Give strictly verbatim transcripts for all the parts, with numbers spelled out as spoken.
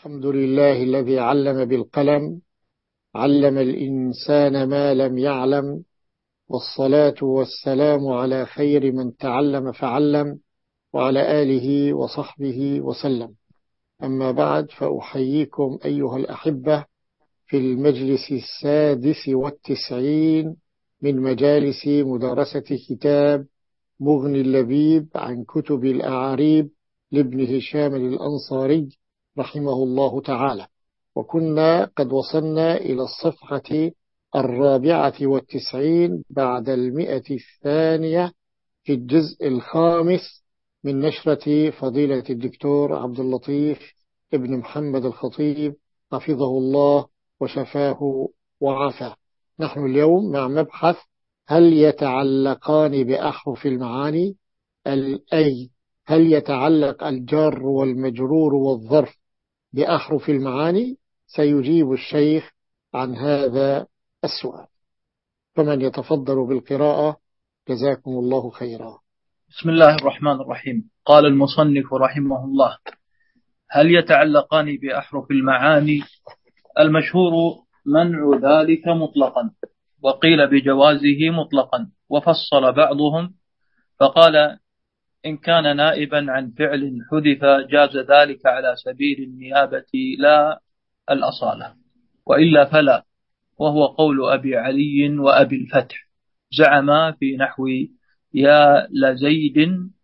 الحمد لله الذي علم بالقلم، علم الإنسان ما لم يعلم، والصلاة والسلام على خير من تعلم فعلم، وعلى آله وصحبه وسلم. أما بعد، فأحييكم أيها الأحبة في المجلس السادس والتسعين من مجالس مدارسة كتاب مغني اللبيب عن كتب الأعاريب لابن هشام الأنصاري رحمه الله تعالى. وكنا قد وصلنا إلى الصفحة الرابعة والتسعين بعد المئة الثانية في الجزء الخامس من نشرة فضيلة الدكتور عبد اللطيف ابن محمد الخطيب حفظه الله وشفاه وعافاه. نحن اليوم مع مبحث: هل يتعلقان بأحرف المعاني؟ أي هل يتعلق الجار والمجرور والظرف بأحرف المعاني؟ سيجيب الشيخ عن هذا السؤال، فمن يتفضل بالقراءة جزاكم الله خيرا. بسم الله الرحمن الرحيم. قال المصنف رحمه الله: هل يتعلقان بأحرف المعاني؟ المشهور منع ذلك مطلقا، وقيل بجوازه مطلقا، وفصل بعضهم فقال: إن كان نائبا عن فعل حذف جاز ذلك على سبيل النيابة لا الأصالة، وإلا فلا، وهو قول أبي علي وأبي الفتح. زعما في نحو يا لزيد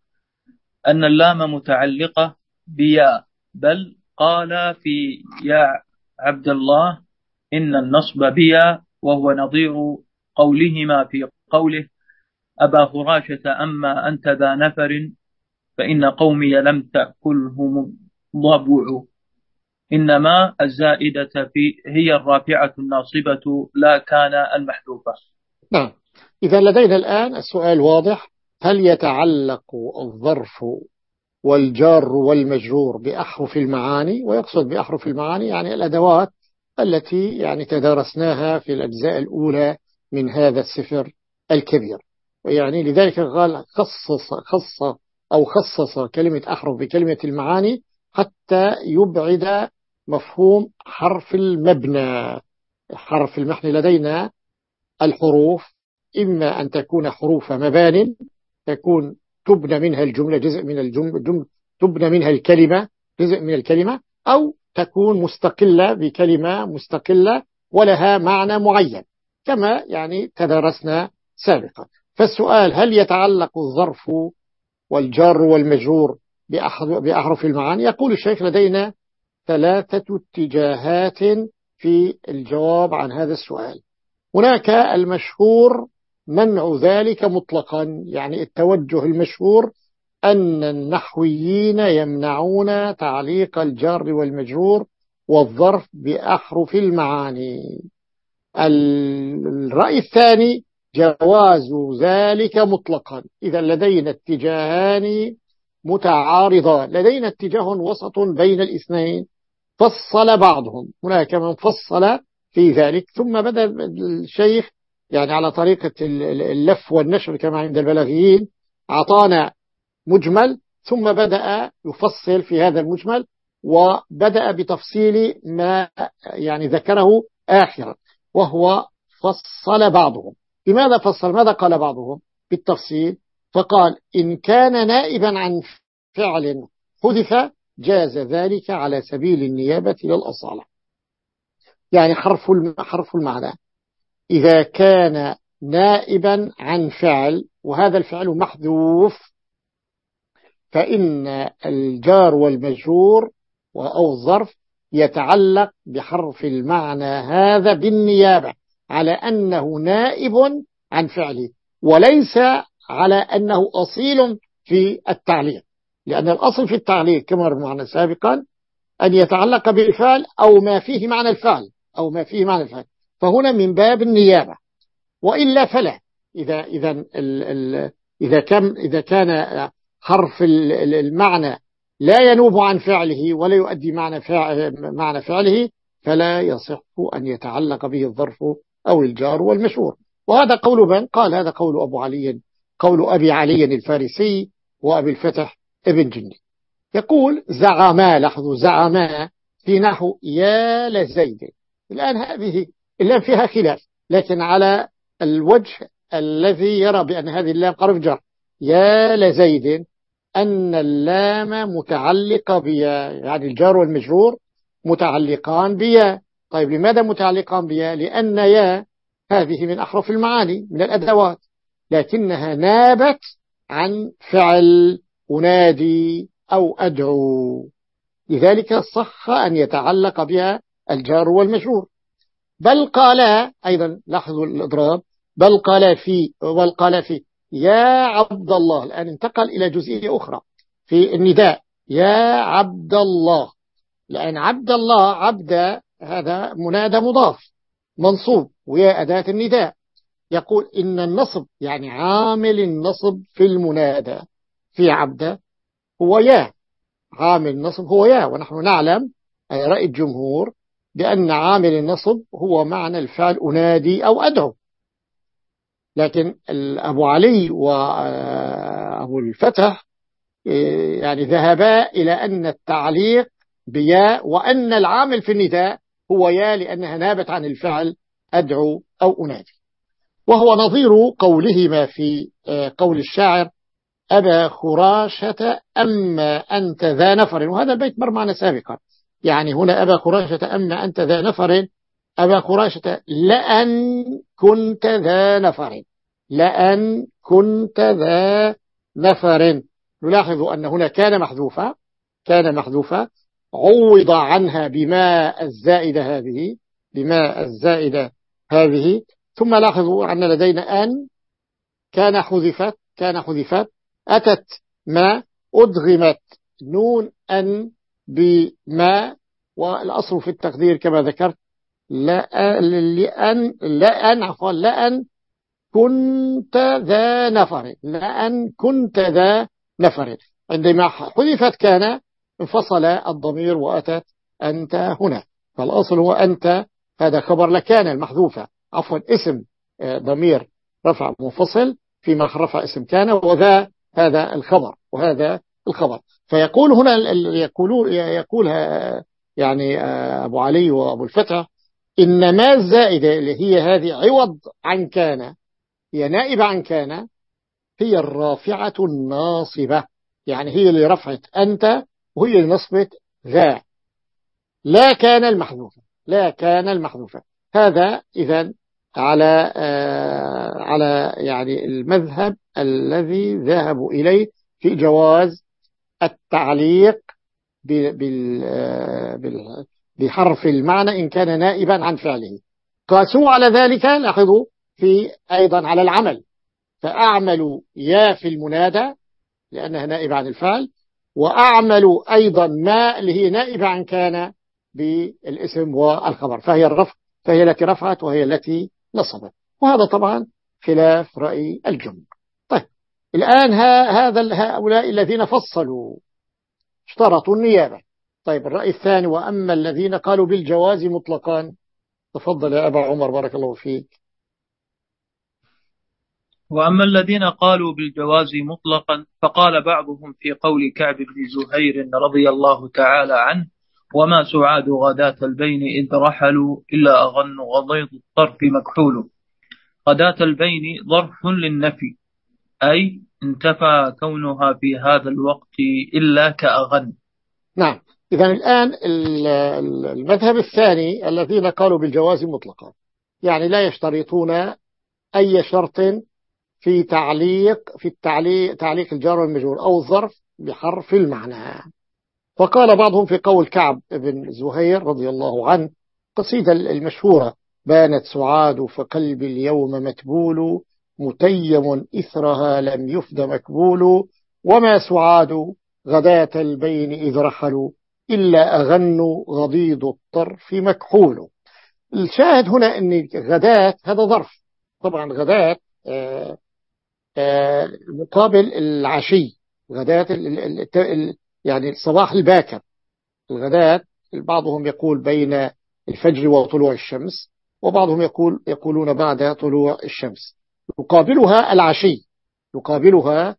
أن اللام متعلقة بيا، بل قال في يا عبد الله إن النصب بيا، وهو نظير قولهما في قوله أبا فراشة أما أنت ذا نفر فإن قومي لم تأكلهم ضبع، إنما الزائدة في هي الرافعة الناصبة لا كان المحذوفة. نعم، إذا لدينا الآن السؤال واضح: هل يتعلق الظرف والجار والمجرور بأحرف المعاني؟ ويقصد بأحرف المعاني يعني الأدوات التي يعني تدارسناها في الأجزاء الأولى من هذا السفر الكبير. ويعني لذلك قال خصص خص أو خصص كلمة أحرف بكلمة المعاني حتى يبعد مفهوم حرف المبنى. حرف المحن لدينا الحروف إما أن تكون حروف مبان تكون تبنى منها الجملة جزء من الجملة، تبنى منها الكلمة جزء من الكلمة، أو تكون مستقلة بكلمة مستقلة ولها معنى معين كما يعني تدرسنا سابقا. فالسؤال: هل يتعلق الظرف والجار والمجرور بأحرف المعاني؟ يقول الشيخ: لدينا ثلاثة اتجاهات في الجواب عن هذا السؤال. هناك المشهور منع ذلك مطلقا، يعني التوجه المشهور أن النحويين يمنعون تعليق الجار والمجرور والظرف بأحرف المعاني. الرأي الثاني جواز ذلك مطلقا. إذا لدينا اتجاهان متعارضان، لدينا اتجاه وسط بين الاثنين فصل بعضهم. هناك من فصل في ذلك، ثم بدأ الشيخ يعني على طريقة اللف والنشر كما عند البلاغيين أعطانا مجمل، ثم بدأ يفصل في هذا المجمل، وبدأ بتفصيل ما يعني ذكره آخرا، وهو فصل بعضهم. لماذا فصل؟ ماذا قال بعضهم بالتفصيل؟ فقال: إن كان نائبا عن فعل حذف جاز ذلك على سبيل النيابة للأصالة. يعني حرف حرف المعنى إذا كان نائبا عن فعل وهذا الفعل محذوف، فإن الجار والمجرور أو الظرف يتعلق بحرف المعنى هذا بالنيابة على أنه نائب عن فعله، وليس على أنه أصيل في التعليق، لأن الأصل في التعليق كما رأينا سابقا أن يتعلق بالفعل أو ما فيه معنى الفعل أو ما فيه معنى الفعل، فهنا من باب النيابة. وإلا فلا، إذا إذا ال ال إذا كان إذا كان حرف المعنى لا ينوب عن فعله ولا يؤدي معنى فعل معنى فعله، فلا يصح أن يتعلق به الظرف أو الجار والمشهور. وهذا قول من قال؟ هذا قول أبو علي، قول أبي علي الفارسي وأبي الفتح ابن جندي. يقول: زعما، لاحظوا زعما في نحو يا لزيد. الآن هذه اللام فيها خلاف، لكن على الوجه الذي يرى بأن هذه اللام حرف جر يا لزيد أن اللام متعلقة بيا، يعني الجار والمجرور متعلقان بيا. طيب لماذا متعلقان بيا؟ لأن يا هذه من أحرف المعاني من الأدوات، لكنها نابت عن فعل أنادي أو أدعو، لذلك صح أن يتعلق بها الجار والمجرور. بل قال أيضا، لاحظوا الإضراب، بل قال في بل قال في يا عبد الله. الآن انتقل إلى جزئية أخرى في النداء، يا عبد الله. لأن عبد الله عبد هذا منادى مضاف منصوب ويا أداة النداء. يقول إن النصب يعني عامل النصب في المنادى في عبد هو يا، عامل النصب هو يا، ونحن نعلم أي رأي الجمهور بأن عامل النصب هو معنى الفعل أنادي أو أدعو. لكن أبو علي وأبو الفتح يعني ذهبا إلى أن التعليق بيا وأن العامل في النداء هو يا، لأنها نابت عن الفعل أدعو أو أنادي. وهو نظير قولهما في قول الشاعر أبا خراشة أما أنت ذا نفر، وهذا البيت مر معنا سابقا. يعني هنا أبا خراشة أما أنت ذا نفر، أبا خراشة لأن كنت ذا نفر، لأن كنت ذا نفر. نلاحظ أن هنا كان محذوفة، كان محذوفة عوض عنها بما الزائدة هذه، بما الزائدة هذه. ثم لاحظوا أن لدينا أن كان حذفت، كان حذفت أتت ما أدغمت نون أن بما، والأصل في التقدير كما ذكرت لأن لأن عفوا لأن كنت ذا نفر، لأن كنت ذا نفر. عندما حذفت كان انفصل الضمير وأتت أنت هنا، فالأصل هو أنت، هذا خبر لكان المحذوفة، عفوا اسم ضمير رفع منفصل في محرف اسم كان، وذا هذا الخبر وهذا الخبر. فيقول هنا يقول يقولها يعني أبو علي وأبو الفتح إن ما الزائدة اللي هي هذه عوض عن كان، هي نائبة عن كان، هي الرافعة الناصبة، يعني هي اللي رفعت أنت وهي اللي نصبت ذا، لا كان المحذوفة، لا كان المحذوفة. هذا إذن على آه على يعني المذهب الذي ذهبوا إليه في جواز التعليق بحرف المعنى إن كان نائبا عن فعله. قاسوا على ذلك، لاحظوا في أيضا على العمل، فأعملوا يا في المنادى لأنها نائبة عن الفعل، وأعملوا أيضا ما اللي هي نائبة عن كان بالاسم والخبر، فهي الرفع، فهي التي رفعت وهي التي نصبت. وهذا طبعا خلاف رأي الجمهور. طيب الآن هذا هؤلاء الذين فصلوا اشترطوا النيابة. طيب الرأي الثاني، وأما الذين قالوا بالجواز مطلقا. تفضل يا أبا عمر بارك الله فيك. وأما الذين قالوا بالجواز مطلقا فقال بعضهم في قول كعب بن زهير رضي الله تعالى عنه وما سعاد غداة البين إذ رحلوا إلا أغن غضيض الطرف مكحول. غداة البين ظرف للنفي، أي انتفى كونها في هذا الوقت إلا كأغن. نعم، إذن الآن المذهب الثاني الذين قالوا بالجواز مطلقا، يعني لا يشترطون أي شرط في تعليق في التعليق تعليق الجار والمجرور أو الظرف بحرف المعنى. وقال بعضهم في قول كعب بن زهير رضي الله عنه قصيدة المشهورة بانت سعاد فقلبي اليوم متبول متيم إثرها لم يفد مكبول وما سعاد غداة البين إذ رحلوا إلا أغنوا غضيض الطرف مكحول. الشاهد هنا أن غداة هذا ظرف، طبعا غداة آه آه مقابل العشي، غداة يعني الصباح الباكر. الغداة بعضهم يقول بين الفجر وطلوع الشمس، وبعضهم يقول يقولون بعد طلوع الشمس. يقابلها العشي، يقابلها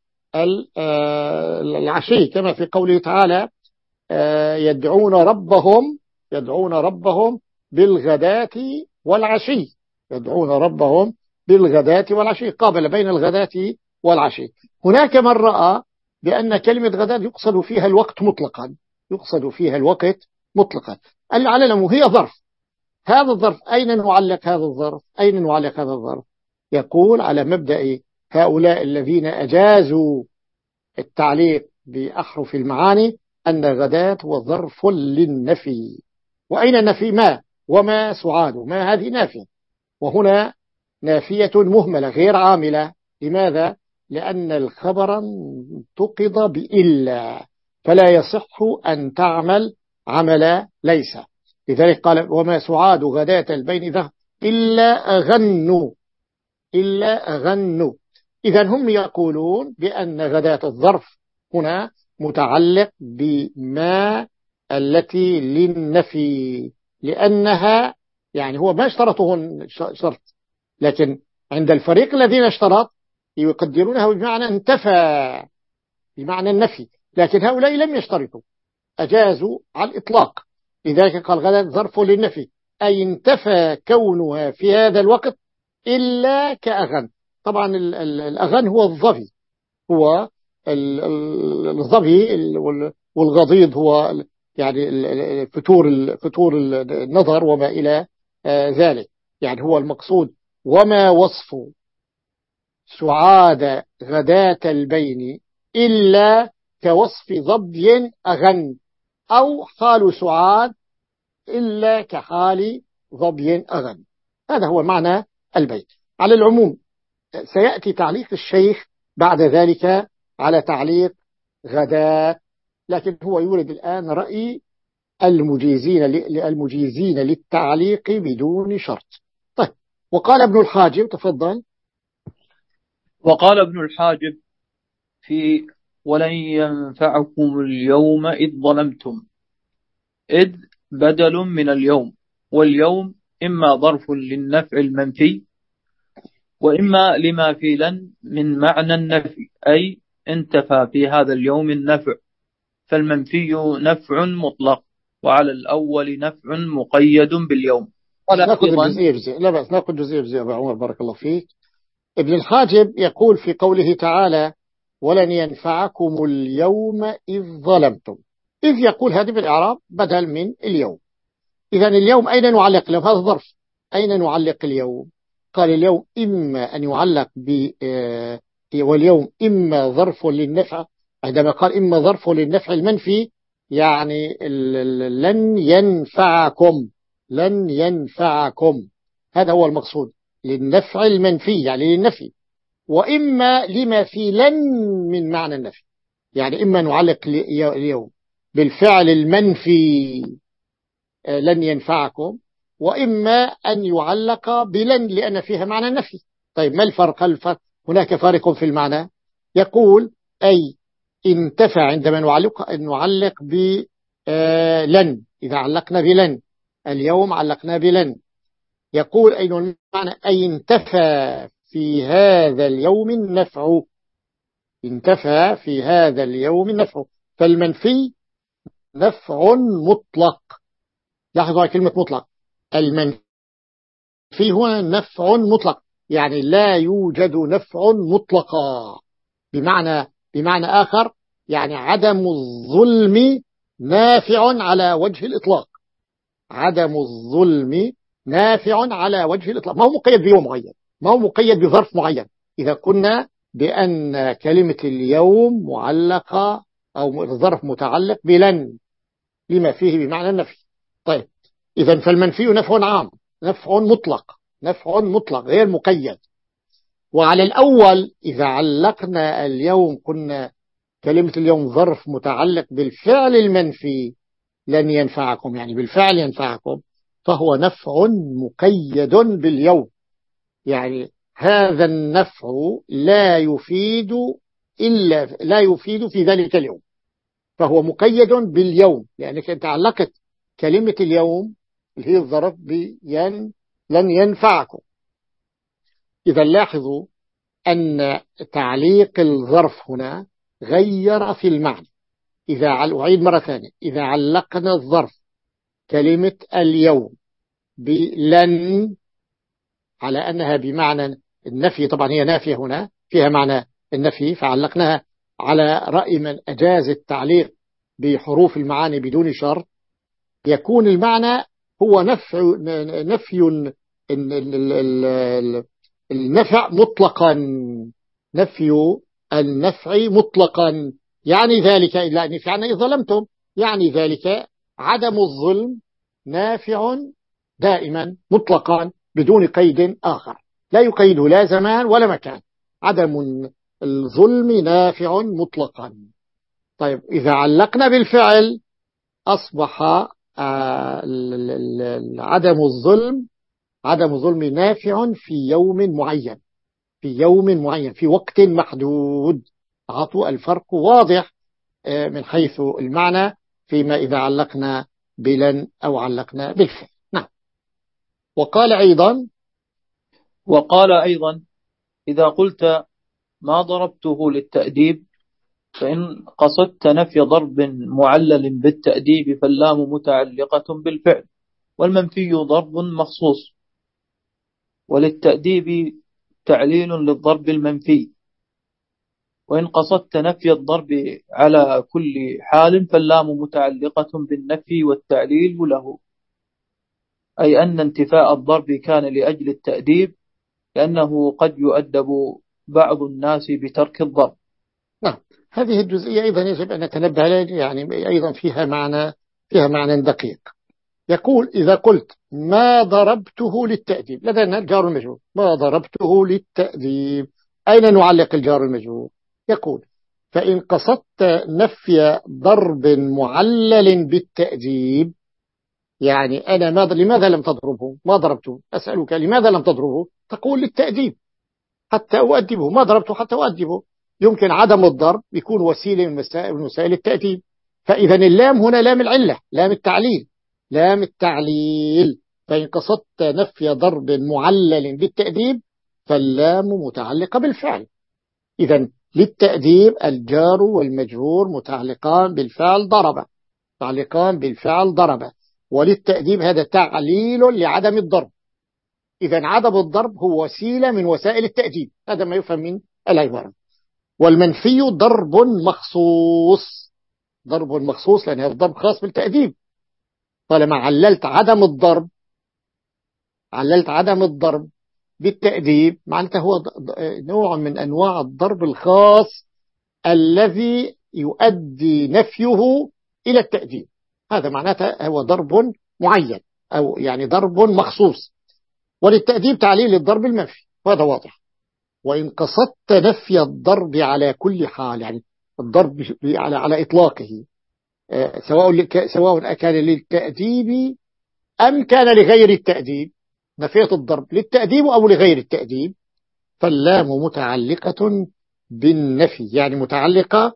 العشي كما في قوله تعالى يدعون ربهم يدعون ربهم بالغداة والعشي، يدعون ربهم بالغداة والعشي، قابل بين الغداة والعشي. هناك من رأى بأن كلمة غداة يقصد فيها الوقت مطلقا، يقصد فيها الوقت مطلقا. على العموم هي ظرف. هذا الظرف أين نعلق هذا الظرف؟ أين نعلق هذا الظرف؟ يقول على مبدأ هؤلاء الذين أجازوا التعليق بأحرف المعاني أن غداة هو ظرف للنفي. وأين النفي؟ ما وما سعاد، ما هذه نافية، وهنا نافية مهملة غير عاملة. لماذا؟ لأن الخبر انتقض بإلا، فلا يصح أن تعمل عمل ليس. لذلك قال وما سعاد غداة البين ذا إلا أغنوا، إلا أغنوا. إذا هم يقولون بأن غداة الظرف هنا متعلق بما التي للنفي، لأنها يعني هو ما اشترطه شرط، لكن عند الفريق الذين اشترط يقدرونه بمعنى انتفى، بمعنى النفي، لكن هؤلاء لم يشترطوا، أجازوا على الإطلاق. لذلك قال غداة ظرف للنفي، أي انتفى كونها في هذا الوقت إلا كأغن. طبعا الأغن هو الظبي، هو الظبي والغضيض هو يعني فتور فتور النظر وما إلى ذلك، يعني هو المقصود. وما وصف سعاد غداة البين إلا كوصف ظبي أغن، أو حال سعاد إلا كحال ظبي أغن. هذا هو معنى البيت. على العموم سيأتي تعليق الشيخ بعد ذلك على تعليق غداة، لكن هو يورد الآن رأي المجيزين المجيزين للتعليق بدون شرط. طيب، وقال ابن الحاجب، تفضل. وقال ابن الحاجب في ولن ينفعكم اليوم إذ ظلمتم، إذ بدل من اليوم، واليوم إما ظرف للنفع المنفي، وإما لما في لن من معنى النفي، أي انتفى في هذا اليوم النفع، فالمنفي نفع مطلق، وعلى الأول نفع مقيد باليوم. نأخذ الجزئية جزئية، لا بأس نأخذ جزئية جزئية أبو عمر بارك الله فيك. ابن الحاجب يقول في قوله تعالى ولن ينفعكم اليوم إذ ظلمتم، إذ يقول هذه بالإعراب بدل من اليوم. إذن اليوم أين نعلق له؟ هذا الظرف، أين نعلق اليوم؟ قال اليوم إما أن يعلق ب واليوم إما ظرف للنفع. عندما قال إما ظرف للنفع المنفي يعني لن ينفعكم، لن ينفعكم، هذا هو المقصود، للنفع المنفي يعني للنفي. وإما لما في لن من معنى النفي، يعني إما نعلق اليوم بالفعل المنفي لن ينفعكم، وإما أن يعلق بلن لأن فيها معنى النفي. طيب ما الفرق؟ الفرق هناك فارق في المعنى. يقول أي انتفع عندما نعلق نعلق بلن، إذا علقنا بلن اليوم علقنا بلن. يقول أي المعنى أي انتفى في هذا اليوم النفع، انتفى في هذا اليوم النفع، فالمنفي نفع مطلق. لاحظوا كلمة مطلق، المنفي هو نفع مطلق، يعني لا يوجد نفع مطلقا، بمعنى بمعنى آخر يعني عدم الظلم نافع على وجه الإطلاق، عدم الظلم نافع على وجه الإطلاق، ما هو مقيد بيوم معين، ما هو مقيد بظرف معين. إذا قلنا بأن كلمة اليوم معلقة أو الظرف متعلق بلن لما فيه بمعنى النفي. طيب إذا فالمنفي نفع عام، نفع مطلق، نفع مطلق غير مقيد. وعلى الأول إذا علقنا اليوم قلنا كلمة اليوم ظرف متعلق بالفعل المنفي لن ينفعكم، يعني بالفعل ينفعكم، فهو نفع مقيد باليوم، يعني هذا النفع لا يفيد إلا لا يفيد في ذلك اليوم، فهو مقيد باليوم، لأنك أنت علقت كلمة اليوم اللي هي الظرف بين لن ينفعكم. إذا لاحظوا أن تعليق الظرف هنا غير في المعنى. إذا أعيد مرة ثانية، إذا علقنا الظرف كلمة اليوم بلن على أنها بمعنى النفي، طبعا هي نافية هنا فيها معنى النفي، فعلقناها على رأي من أجاز التعليق بحروف المعاني بدون شرط، يكون المعنى هو نفي نفي النفع مطلقا، نفي النفع مطلقا، يعني ذلك إلا أن يعني ظلمتم، يعني ذلك عدم الظلم نافع دائما مطلقا بدون قيد آخر، لا يقيده لا زمان ولا مكان، عدم الظلم نافع مطلقا. طيب إذا علقنا بالفعل أصبح عدم الظلم عدم الظلم نافع في يوم معين، في يوم معين في وقت محدود. عطوا الفرق واضح من حيث المعنى فيما إذا علقنا بلن أو علقنا بالفعل. نعم. وقال أيضا وقال أيضا إذا قلت ما ضربته للتأديب فإن قصدت نفي ضرب معلل بالتأديب فاللام متعلقة بالفعل، والمنفي ضرب مخصوص، وللتأديب تعليل للضرب المنفي، وإن قصدت نفي الضرب على كل حال فاللام متعلقة بالنفي والتعليل له، أي أن انتفاء الضرب كان لأجل التأديب، لأنه قد يؤدب بعض الناس بترك الضرب. نعم. هذه الجزئية أيضا يجب أن نتنبه عليها، يعني أيضا فيها معنى فيها معنى دقيق. يقول إذا قلت ما ضربته للتأديب، لدينا الجار المجرور، ما ضربته للتأديب، أين نعلق الجار المجرور؟ يقول فإن قصدت نفي ضرب معلل بالتأديب، يعني أنا ما لماذا لم تضربه؟ ما ضربته، أسألك لماذا لم تضربه؟ تقول للتأديب حتى أؤدبه، ما ضربته حتى أؤدبه. يمكن عدم الضرب يكون وسيلة من وسائل التأديب، فإذا اللام هنا لام العلة، لام التعليل، لام التعليل. فإن قصدت نفي ضرب معلل بالتأديب فاللام متعلقة بالفعل. إذا للتأديب الجار والمجرور متعلقان بالفعل ضرب، متعلقان بالفعل ضرب، وللتأديب هذا تعليل لعدم الضرب. إذا عدم الضرب هو وسيلة من وسائل التأديب، هذا ما يفهم من العبارة. والمنفي ضرب مخصوص، ضرب مخصوص لأن هذا الضرب خاص بالتأديب. طالما عللت عدم الضرب عللت عدم الضرب بالتأديب معناته هو نوع من أنواع الضرب الخاص الذي يؤدي نفيه إلى التأديب، هذا معناته هو ضرب معين أو يعني ضرب مخصوص. وللتأديب تعليل للضرب المنفي، وهذا واضح. وإن قصدت نفي الضرب على كل حال، يعني الضرب على على إطلاقه، سواء سواء كان للتأديب أم كان لغير التأديب، نفيت الضرب للتأديب أو لغير التأديب، فاللام متعلقة بالنفي، يعني متعلقة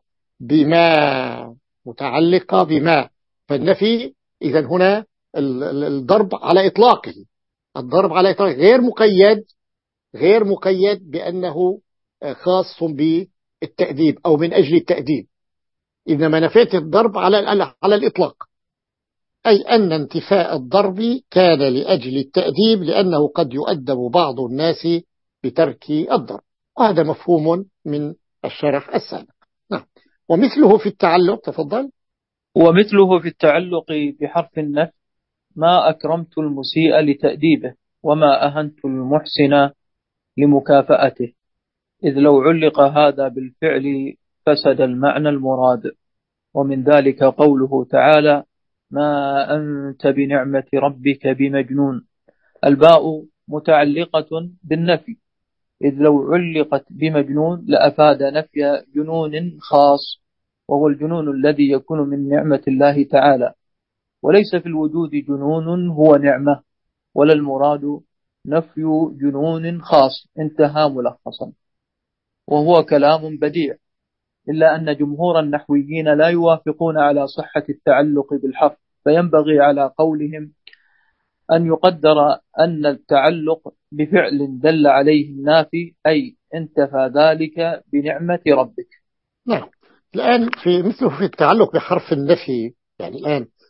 بما متعلقة بما فالنفي إذن هنا الضرب على إطلاقه، الضرب على إطلاقه غير مقيد غير مقيد بأنه خاص بالتأديب أو من أجل التأديب، إنما نفيت الضرب على على الإطلاق، أي أن انتفاء الضرب كان لأجل التأديب لأنه قد يؤدب بعض الناس بترك الضرب، وهذا مفهوم من الشرح السابق. نعم. ومثله في التعلق، تفضل. ومثله في التعلق بحرف النفي ما أكرمت المسيء لتأديبه وما أهنت المحسن لمكافأته، إذ لو علق هذا بالفعل فسد المعنى المراد. ومن ذلك قوله تعالى ما أنت بنعمة ربك بمجنون، الباء متعلقة بالنفي، إذ لو علقت بمجنون لأفاد نفي جنون خاص، وهو الجنون الذي يكون من نعمة الله تعالى، وليس في الوجود جنون هو نعمة، ولا المراد نفي جنون خاص. انتهى ملخصا. وهو كلام بديع، إلا أن جمهور النحويين لا يوافقون على صحة التعلق بالحرف، فينبغي على قولهم أن يقدر أن التعلق بفعل دل عليه النافي، أي انتفى ذلك بنعمة ربك. نعم. الآن في مثله في التعلق بحرف النفي، يعني الآن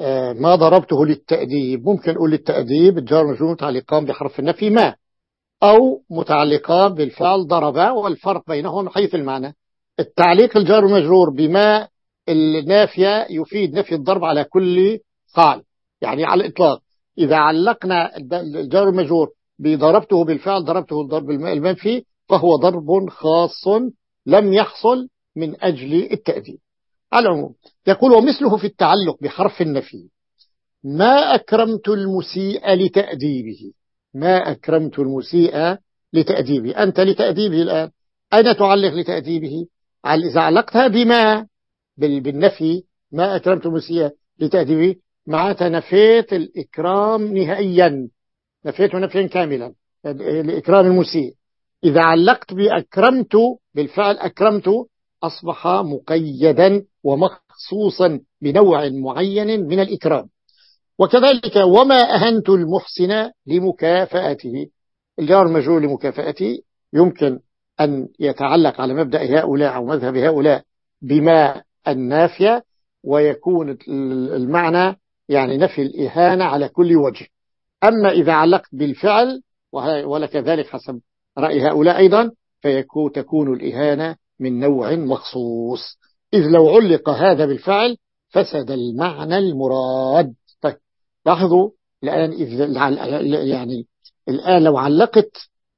ما ضربته للتأديب، ممكن أقول للتأديب الجار والمجرور متعلقان بحرف النفي ما، أو متعلقان بالفعل ضرب، والفرق بينهم حيث المعنى. التعليق الجار والمجرور بما النافية يفيد نفي الضرب على كل حال، يعني على الإطلاق. إذا علقنا الجار والمجرور بضربته بالفعل ضربته الضرب المنفي فهو ضرب خاص لم يحصل من أجل التأديب. على العموم يقول ومثله في التعلق بحرف النفي ما أكرمت المسيء لتأديبه. ما أكرمت المسيء لتأديبه، أنت لتأديبه الآن أين تعلق لتأديبه؟ إذا علقتها بما بالنفي ما أكرمت المسيء لتأديبه معناتها نفيت الإكرام نهائيا، نفيته نفيا كاملا الإكرام المسيء. إذا علقت بأكرمت بالفعل أكرمت أصبح مقيدا ومخصوصا بنوع معين من الإكرام. وكذلك وما أهنت المحسن لمكافأته، الجار المجرور لمكافأته يمكن أن يتعلق على مبدأ هؤلاء أو مذهب هؤلاء بما النافية، ويكون المعنى يعني نفي الإهانة على كل وجه. أما إذا علقت بالفعل ولك ذلك حسب رأي هؤلاء أيضا فيكون تكون الإهانة من نوع مخصوص، إذ لو علق هذا بالفعل فسد المعنى المراد. طيب لاحظوا الآن يعني الآن لو علقت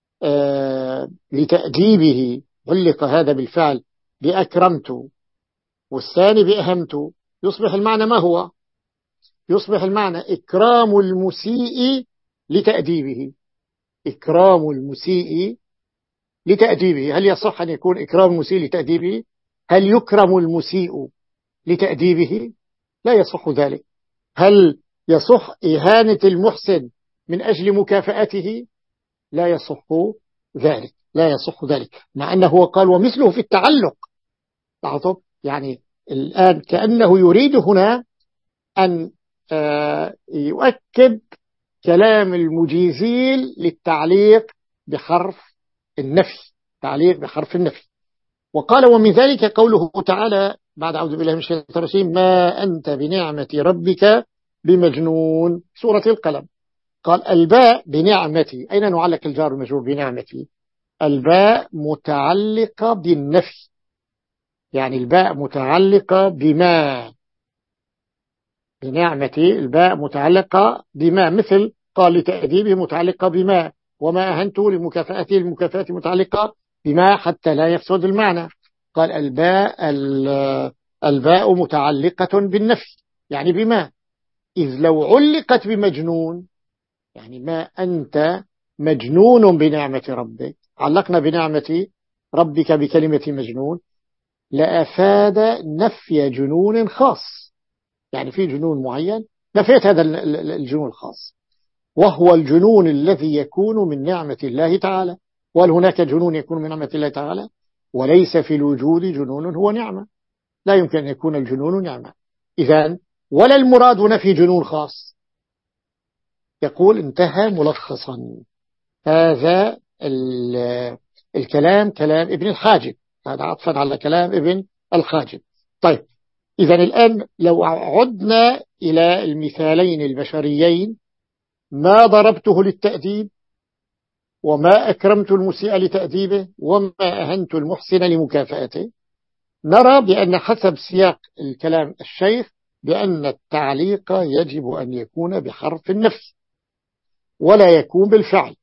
آه لتأديبه علق هذا بالفعل بأكرمت والثاني بأهمت، يصبح المعنى ما هو؟ يصبح المعنى إكرام المسيء لتأديبه. إكرام المسيء لتأديبه، هل يصح أن يكون إكرام المسيء لتأديبه؟ هل يكرم المسيء لتأديبه؟ لا يصح ذلك. هل يصح إهانة المحسن من أجل مكافأته؟ لا يصح ذلك، لا يصح ذلك، مع أنه قال ومثله في التعلق. لاحظوا يعني الآن كأنه يريد هنا أن يؤكد كلام المجيزين للتعليق بحرف النفي، تعليق بحرف النفي. وقال ومن ذلك قوله تعالى بعد أعوذ بالله من الشيطان الرجيم ما أنت بنعمة ربك بمجنون، سورة القلم. قال الباء بنعمتي، أين نعلق الجار المجرور بنعمتي؟ الباء متعلقة بالنفي، يعني الباء متعلقة بما، بنعمتي الباء متعلقة بما، مثل قال لتأديبه متعلقة بما، وما أهنته لمكافأته المكافأة متعلقة بما حتى لا يفسد المعنى. قال الباء الباء متعلقة بالنفي يعني بما، إذ لو علقت بمجنون يعني ما أنت مجنون بنعمة ربك، علقنا بنعمة ربك بكلمة مجنون لأفاد نفي جنون خاص، يعني في جنون معين نفيت هذا الجنون الخاص، وهو الجنون الذي يكون من نعمة الله تعالى. وهل هناك جنون يكون من نعمة الله تعالى؟ وليس في الوجود جنون هو نعمة، لا يمكن أن يكون الجنون نعمة. إذن ولا المراد نفي جنون خاص. يقول انتهى ملخصا. هذا الكلام كلام ابن الحاجب، هذا عطفا على كلام ابن الحاجب. طيب إذن الآن لو عدنا إلى المثالين البشريين ما ضربته للتأديب وما أكرمت المسيء لتأديبه وما أهنت المحسن لمكافأته، نرى بأن حسب سياق الكلام الشيخ بأن التعليق يجب أن يكون بحرف النفي ولا يكون بالفعل.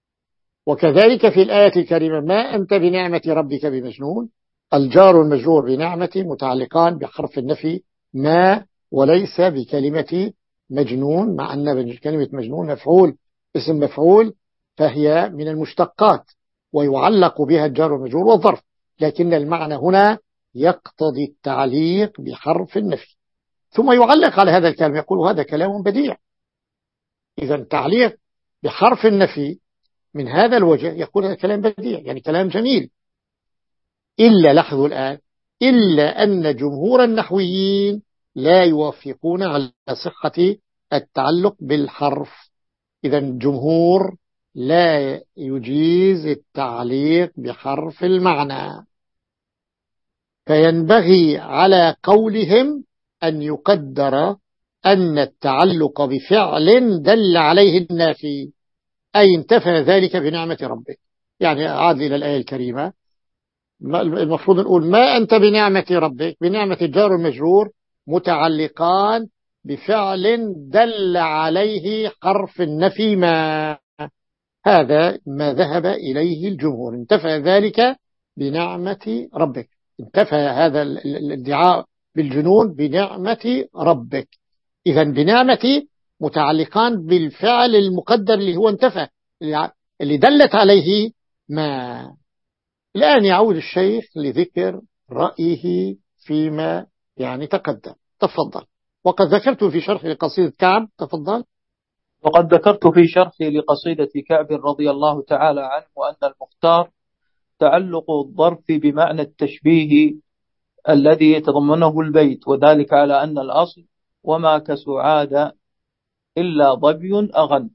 وكذلك في الآية الكريمة ما أنت بنعمة ربك بمجنون، الجار المجرور بنعمة متعلقان بحرف النفي ما وليس بكلمة مجنون، مع أن كلمة مجنون مفعول اسم مفعول فهي من المشتقات ويعلق بها الجار والمجرور والظرف، لكن المعنى هنا يقتضي التعليق بحرف النفي. ثم يعلق على هذا الكلام يقول هذا كلام بديع. إذا التعليق بحرف النفي من هذا الوجه يقول هذا كلام بديع، يعني كلام جميل. إلا لاحظوا الآن إلا أن جمهور النحويين لا يوافقون على صحة التعلق بالحرف. إذا الجمهور لا يجيز التعليق بحرف المعنى، فينبغي على قولهم أن يقدر أن التعلق بفعل دل عليه النافي، أي انتفى ذلك بنعمة ربك. يعني عاد إلى الآية الكريمة، المفروض نقول ما أنت بنعمة ربك، بنعمة الجار والمجرور متعلقان بفعل دل عليه حرف النفي ما، هذا ما ذهب إليه الجمهور، انتفى ذلك بنعمة ربك، انتفى هذا الادعاء بالجنون بنعمة ربك. إذا بنعمة متعلقان بالفعل المقدر اللي هو انتفى، اللي دلت عليه ما. الآن يعود الشيخ لذكر رأيه فيما يعني تقدم. تفضل. وقد ذكرت في شرح لقصيدة كعب. تفضل. وقد ذكرت في شرحي لقصيدة كعب رضي الله تعالى عنه أن المختار تعلق الظرف بمعنى التشبيه الذي يتضمنه البيت، وذلك على أن الأصل وما كسعاد إلا ظبي أغن،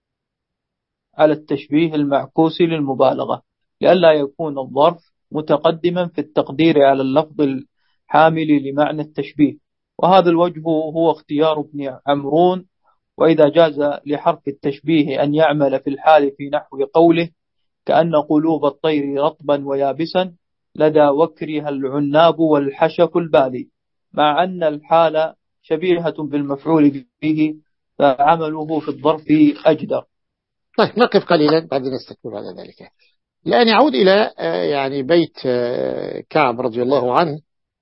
على التشبيه المعكوس للمبالغة، لئلا يكون الظرف متقدما في التقدير على اللفظ الحامل لمعنى التشبيه. وهذا الوجه هو اختيار ابن عمرون. وإذا جاز لحرف التشبيه أن يعمل في الحال في نحو قوله كأن قلوب الطير رطبا ويابسا لدى وكرها العناب والحشف البالي، مع أن الحال شبيهة بالمفعول به فعمله في الظرف أجدر. طيب نقف قليلا بعدين نستكمل بعد ذلك. الآن يعود إلى يعني بيت كعب رضي الله عنه،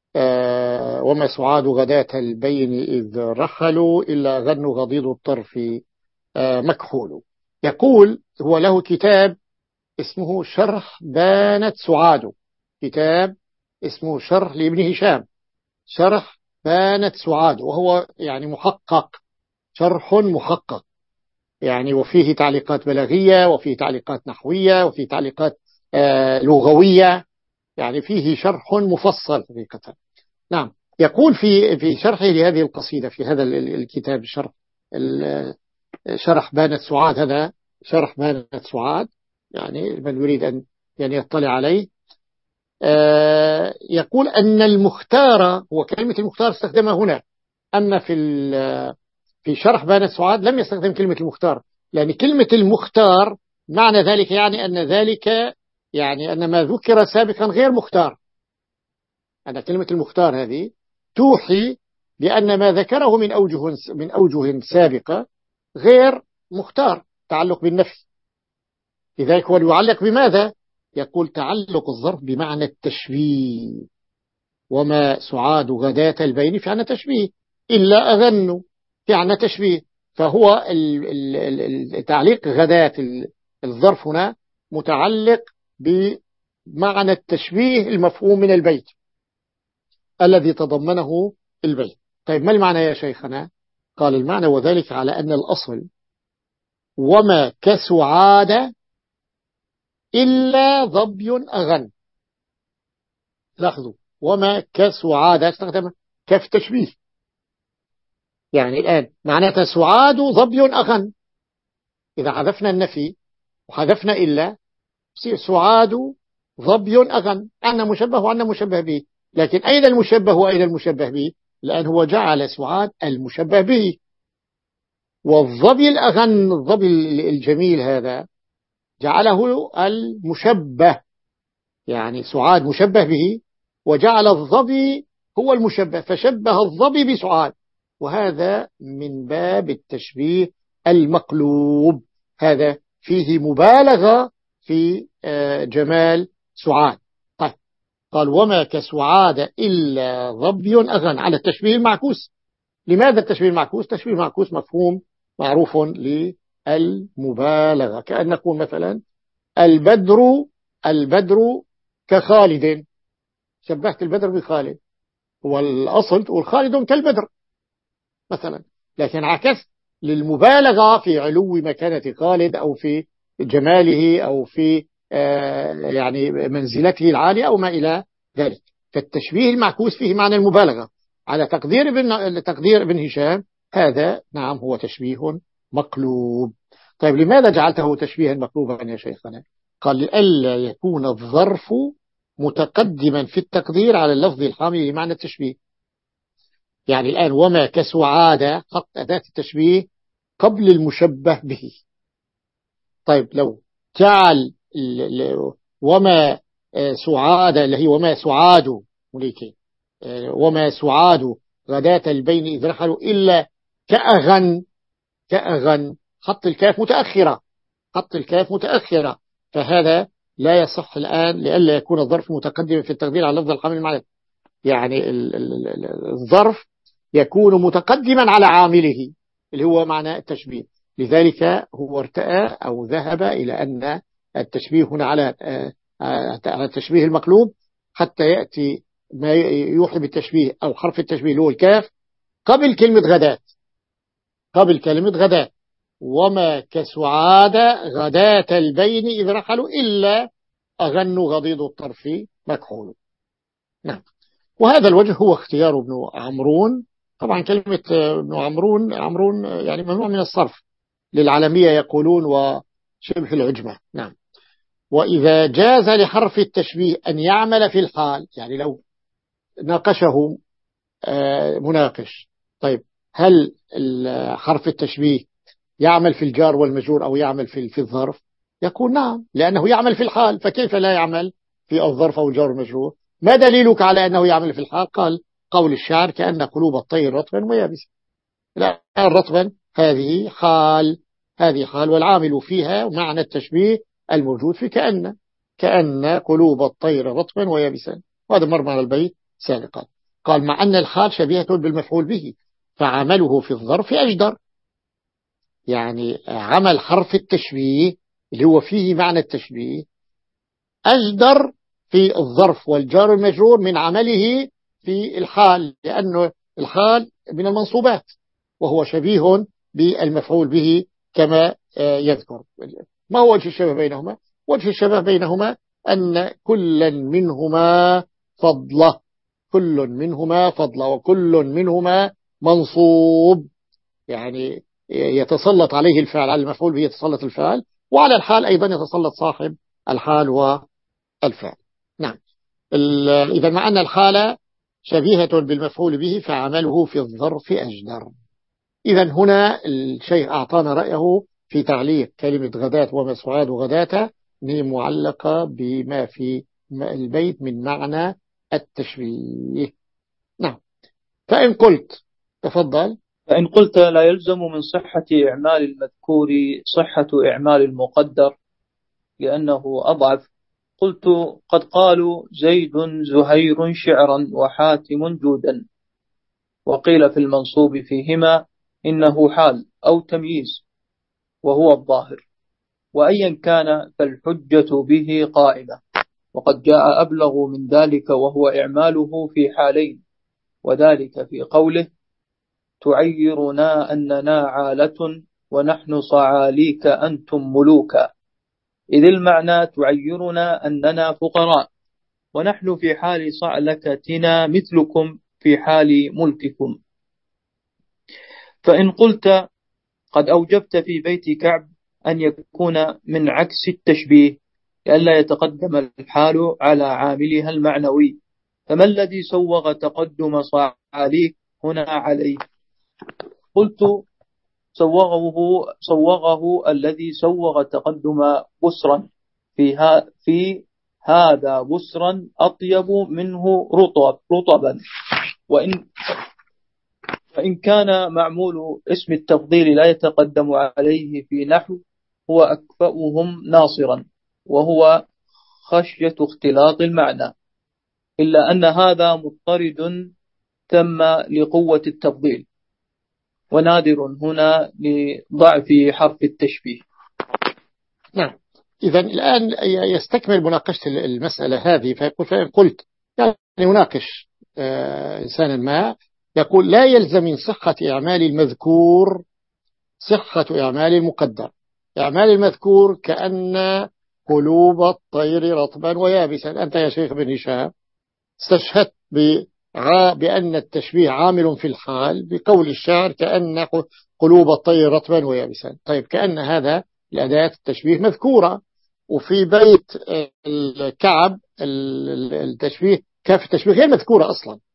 وما سعاد غداة البين إذ رحلوا إلا غن غضيض الطرف مكحول. يقول هو له كتاب اسمه شرح بانت سعاد، كتاب اسمه شرح لابن هشام، شرح بانت سعاد، وهو يعني محقق، شرح محقق يعني، وفيه تعليقات بلاغية وفيه تعليقات نحوية وفيه تعليقات آه لغوية، يعني فيه شرح مفصل حقيقة. نعم. يقول في في شرحه لهذه القصيدة في هذا الكتاب شرح شرح بانت سعاد، هذا شرح بانت سعاد يعني من يريد أن يعني يطلع عليه. آه يقول أن المختار، هو كلمة المختار استخدمها هنا، أما في في شرح بانت سعاد لم يستخدم كلمة المختار، لأن كلمة المختار معنى ذلك يعني أن ذلك يعني أن ما ذكر سابقا غير مختار، أن كلمة المختار هذه توحي بأن ما ذكره من أوجه من أوجه سابقة غير مختار، تعلق بالنفي. لذلك هو يعلق بماذا؟ يقول تعلق الظرف بمعنى التشبيه، وما سعاد غداة البين في معنى تشبيه، إلا أغنوا في معنى تشبيه. فهو التعليق غداة الظرف هنا متعلق بمعنى التشبيه المفهوم من البيت الذي تضمنه البيت. طيب ما المعنى يا شيخنا؟ قال المعنى وذلك على أن الأصل وما كسعاد إلا ظبي أغن. لاحظوا وما كسعاد استخدم كف تشبيه، يعني الآن معناتها سعاد ظبي أغن، إذا حذفنا النفي وحذفنا إلا يصير سعاد ظبي أغن، عنا مشبه وعنا مشبه به، لكن أين المشبه وأين المشبه به؟ لأن هو جعل سعاد المشبه به، والظبي الأغن الظبي الجميل هذا جعله المشبه، يعني سعاد مشبه به وجعل الظبي هو المشبه، فشبه الظبي بسعاد، وهذا من باب التشبيه المقلوب، هذا فيه مبالغة في جمال سعاد. طيب قال وما كسعاد إلا ظبي أغن، على التشبيه المعكوس. لماذا التشبيه المعكوس؟ تشبيه المعكوس مفهوم معروف للمبالغة، كأن نقول مثلا البدر البدر كخالد، شبهت البدر بخالد، هو الأصل تقول خالد كالبدر مثلا، لكن عكست للمبالغة في علو مكانة خالد أو في جماله أو في آه يعني منزلته العالية أو ما إلى ذلك. فالتشبيه المعكوس فيه معنى المبالغة على تقدير ابن تقدير ابن هشام، هذا نعم هو تشبيه مقلوب. طيب لماذا جعلته تشبيها مقلوبا يا شيخنا؟ قال لئلا يكون الظرف متقدما في التقدير على اللفظ الحامل لمعنى التشبيه. يعني الآن وما كسعادة حط أداة التشبيه قبل المشبه به. طيب لو جعل وما سعادة اللي هي وما سعاد وليكي وما سعاد غداة البين إذ رحلوا إلا كأغن، كأغن حط الكاف متأخرة، حط الكاف متأخرة، فهذا لا يصح الآن لئلا يكون الظرف متقدما في التقدير على لفظ الحامل المعنى. يعني الظرف يكون متقدما على عامله اللي هو معنى التشبيه، لذلك هو ارتأى أو ذهب إلى أن التشبيه هنا على على التشبيه المقلوب حتى يأتي ما يوحي بالتشبيه أو حرف التشبيه اللي هو الكاف قبل كلمة غداة، قبل كلمة غداة. وما كسعاد غداة البين إذ رحلوا إلا أغن غضيض الطرف مكحول. نعم. وهذا الوجه هو اختيار ابن عمرون. طبعا كلمة ابن عمرون عمرون يعني ممنوع من الصرف للعالمية يقولون وشبه العجمة. نعم. وإذا جاز لحرف التشبيه أن يعمل في الحال، يعني لو ناقشه مناقش، طيب هل حرف التشبيه يعمل في الجار والمجرور أو يعمل في في الظرف؟ يقول نعم، لأنه يعمل في الحال، فكيف لا يعمل في الظرف أو الجار والمجرور؟ ما دليلك على أنه يعمل في الحال؟ قال قول الشاعر كأن قلوب الطير رطبا ويابسا. لا، رطبا هذه حال، هذه حال والعامل فيها معنى التشبيه الموجود في كأن، كأن قلوب الطير رطبا ويابسا. وهذا مر على البيت سابقا. قال مع أن الحال شبيهة بالمفعول به فعمله في الظرف أجدر، يعني عمل حرف التشبيه اللي هو فيه معنى التشبيه أجدر في الظرف والجار المجرور من عمله في الحال، لأنه الحال من المنصوبات وهو شبيه بالمفعول به كما يذكر. ما هو وجه الشبه بينهما؟ وجه الشبه بينهما أن كل منهما فضله، كل منهما فضله وكل منهما منصوب، يعني يتسلط عليه الفعل، على المفعول به يتسلط الفعل، وعلى الحال أيضا يتسلط صاحب الحال والفعل. نعم. إذا مع أن الحال شبيهة بالمفعول به فعمله في الظرف أجدر. إذا هنا الشيخ أعطانا رأيه في تعليق كلمة غداة وما سعاد وغداة هي معلقة بما في البيت من معنى التشبيه. نعم. فإن قلت تفضل. فإن قلت لا يلزم من صحة إعمال المذكور صحة إعمال المقدر لأنه أضعف، قلت قد قالوا زيد زهير شعرا وحاتم جودا، وقيل في المنصوب فيهما إنه حال أو تمييز وهو الظاهر، وأيا كان فالحجة به قائمة، وقد جاء أبلغ من ذلك وهو إعماله في حالين، وذلك في قوله تعيرنا أننا عالة ونحن صعاليك أنتم ملوكا، إذ المعنى تعيرنا أننا فقراء ونحن في حال صعلكتنا مثلكم في حال ملككم. فإن قلت قد أوجبت في بيت كعب أن يكون من عكس التشبيه لئلا يتقدم الحال على عاملها المعنوي، فما الذي سوغ تقدم صعاليك هنا عليه؟ قلت سوغه, سوغه الذي سوغ تقدم بسرا في, ها في هذا بسرا أطيب منه رطب رطبا، وإن, وإن كان معمول اسم التفضيل لا يتقدم عليه في نحو هو أكفأهم ناصرا، وهو خشية اختلاط المعنى، إلا أن هذا مضطرد تم لقوة التفضيل، ونادر هنا لضعف حرف التشبيه. نعم. إذا الآن يستكمل مناقشة المسألة هذه فيقول فإن قلت يعني يناقش إنسانا ما يقول لا يلزم من صحة إعمال المذكور صحة إعمال المقدر. إعمال المذكور كأن قلوب الطير رطبا ويابسا. أنت يا شيخ بن هشام استشهدت بأن التشبيه عامل في الحال بقول الشاعر كأن قلوب الطير رطبا ويابسا. طيب كأن هذا الأداة التشبيه مذكورة، وفي بيت الكعب التشبيه كاف التشبيه غير مذكورة أصلا،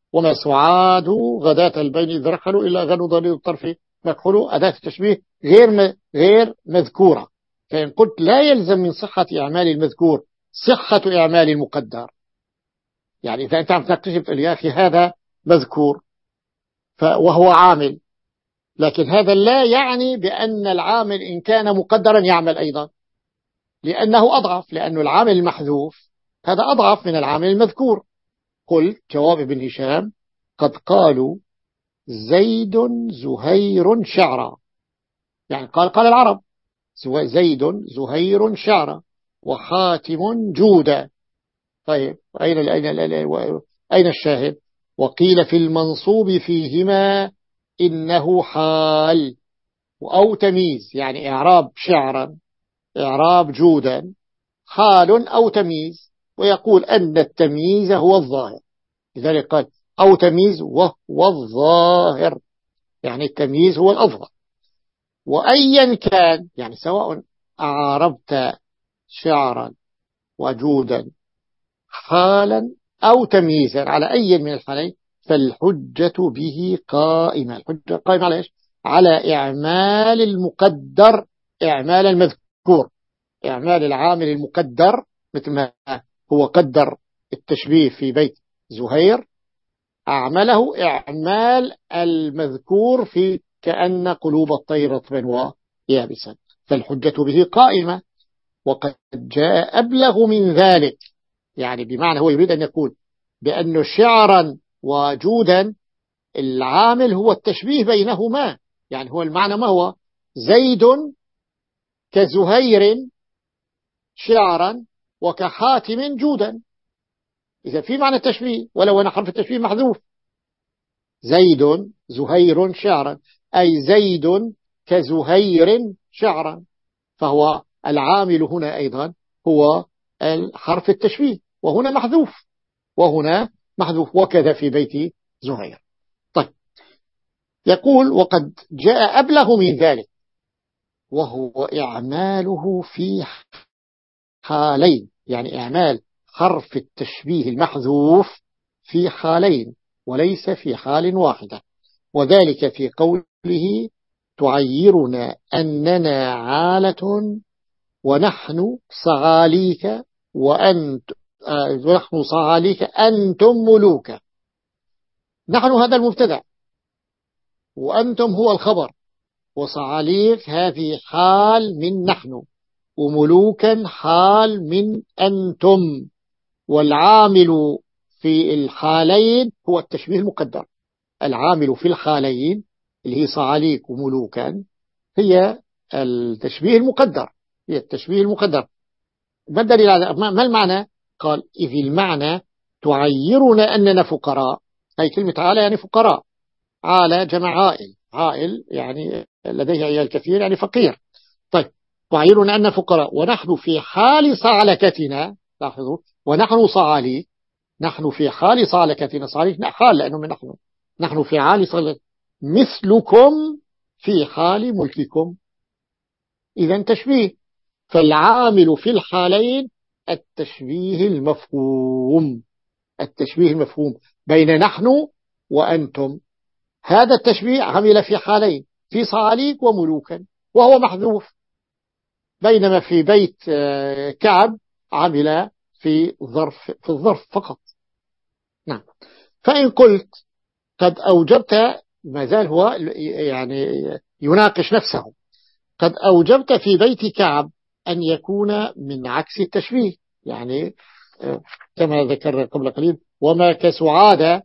وما سعاد غداة البين إذ رحلوا إلا غنوا ضرير الطرف مكحول. أداة التشبيه غير غير مذكورة. فإن قلت لا يلزم من صحة إعمال المذكور صحة إعمال المقدر. يعني إذا أنت عم تكتشف يا أخي هذا مذكور وهو عامل، لكن هذا لا يعني بأن العامل إن كان مقدرا يعمل أيضا، لأنه أضعف، لأن العامل المحذوف هذا أضعف من العامل المذكور. قل جواب ابن هشام قد قالوا زيد زهير شعرا، يعني قال قال العرب زيد زهير شعرا وحاتم جودا. طيب أين أين أين الشاهد؟ وقيل في المنصوب فيهما إنه حال أو تمييز، يعني إعراب شعرا إعراب جودا حال أو تمييز، ويقول أن التمييز هو الظاهر، لذلك قال أو تمييز وهو الظاهر، يعني التمييز هو الأفضل. وأيا كان، يعني سواء أعربت شعرا وجودا حالا أو تمييزا على أي من الحالين فالحجة به قائمة. الحجة قائمة على إيش؟ على إعمال المقدر إعمال المذكور، إعمال العامل المقدر، مثل ما هو قدر التشبيه في بيت زهير أعمله إعمال المذكور في كأن قلوب الطير رطبا ويابسا، فالحجة به قائمة. وقد جاء أبلغ من ذلك، يعني بمعنى هو يريد أن يقول بأن شعرا وجودا العامل هو التشبيه بينهما، يعني هو المعنى ما هو؟ زيد كزهير شعرا وكحاتم جودا، إذا في معنى التشبيه ولو أن حرف التشبيه محذوف. زيد زهير شعرا أي زيد كزهير شعرا، فهو العامل هنا أيضا هو الحرف التشبيه، وهنا محذوف وهنا محذوف، وكذا في بيت زهير. طيب يقول وقد جاء أبلغ من ذلك وهو إعماله في حالين، يعني إعمال حرف التشبيه المحذوف في حالين وليس في حال واحدة، وذلك في قوله تعيرنا أننا عالة ونحن صعاليك وأنت ونحن صعاليك أنتم ملوك. نحن هذا المبتدأ وأنتم هو الخبر، وصعاليك هذه حال من نحن، وملوكا حال من أنتم، والعامل في الحالين هو التشبيه المقدر. العامل في الحالين اللي هي صعاليك وملوكا هي التشبيه المقدر، هي التشبيه المقدر. ما الدليل على ما المعنى؟ قال إذ المعنى تعيرنا أننا فقراء، هي كلمة عالة يعني فقراء، عالة جمع عائل، عائل يعني لديه عيال كثير يعني فقير. طيب تعيرنا أننا فقراء ونحن في حال صعلكتنا، لاحظوا ونحن صعالي، نحن في حال صعلكتنا، صعالي حال لأنه من نحن نحن في حال صعلكتنا مثلكم في حال ملككم، إذا تشبيه. فالعامل في الحالين التشبيه المفهوم، التشبيه المفهوم بين نحن وأنتم، هذا التشبيه عمل في حالين، في صعاليك وملوكا وهو محذوف، بينما في بيت كعب عمل في ظرف في الظرف فقط. نعم. فإن قلت قد أوجبت، ما زال هو يعني يناقش نفسه، قد أوجبت في بيت كعب أن يكون من عكس التشبيه، يعني كما ذكر قبل قليل وما كسعادة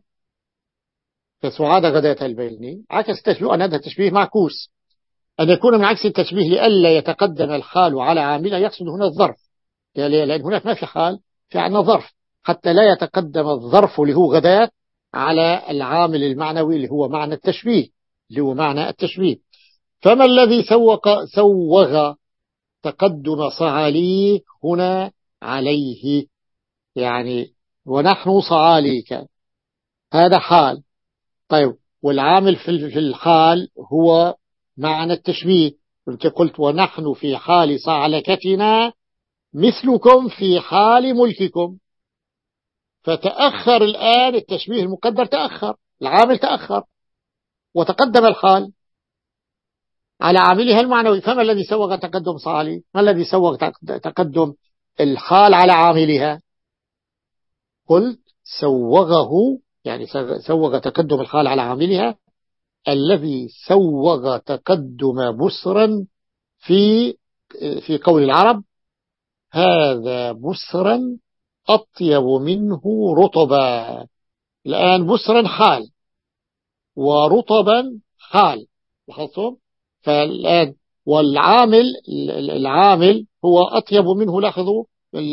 كسعادة غداة البين، عكس التشبيه أن هذا التشبيه معكوس، أن يكون من عكس التشبيه لئلا يتقدم الحال على عامله، يقصد هنا الظرف، لأن هناك ما في حال، في عندنا ظرف، حتى لا يتقدم الظرف اللي هو غداة على العامل المعنوي اللي هو معنى التشبيه، اللي هو معنى التشبيه. فما الذي سوق سوغ تقدم صعاليك هنا عليه؟ يعني ونحن صعاليك هذا حال، طيب والعامل في الحال هو معنى التشبيه، انت قلت ونحن في حال صعلكتنا مثلكم في حال ملككم، فتأخر الآن التشبيه المقدر، تأخر العامل، تأخر وتقدم الحال على عاملها المعنوي. فما الذي سوغ تقدم صالح؟ ما الذي سوغ تقدم الحال على عاملها؟ قلت سوغه، يعني سوغ تقدم الحال على عاملها الذي سوغ تقدم بسرا في في قول العرب: هذا بسرا أطيب منه رطبا. الآن بسرا حال ورطبا حال، لاحظتم؟ فالآن والعامل العامل هو أطيب منه. لاحظوا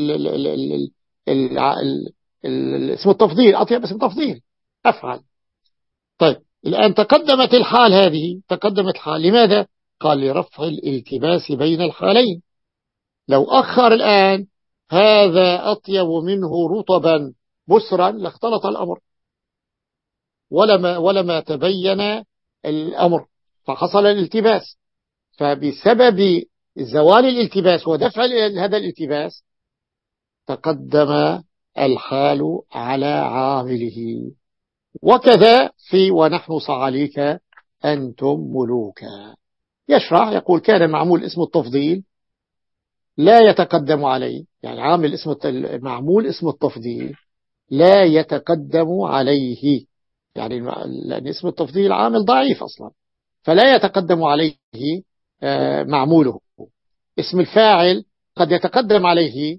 اسم التفضيل، أطيب اسم تفضيل أفعل. طيب الآن تقدمت الحال، هذه تقدمت الحال لماذا؟ قال لرفع الالتباس بين الحالين. لو أخر الآن هذا أطيب منه رطبا بسرا لاختلط الأمر ولما, ولما تبين الأمر فحصل الالتباس. فبسبب زوال الالتباس ودفع هذا الالتباس تقدم الحال على عامله. وكذا في ونحن صعاليك أنتم ملوكا. يشرح يقول: كان معمول اسم التفضيل لا يتقدم عليه، يعني عامل اسم معمول اسم التفضيل لا يتقدم عليه، يعني لأن اسم التفضيل عامل ضعيف أصلا، فلا يتقدم عليه معموله. اسم الفاعل قد يتقدم عليه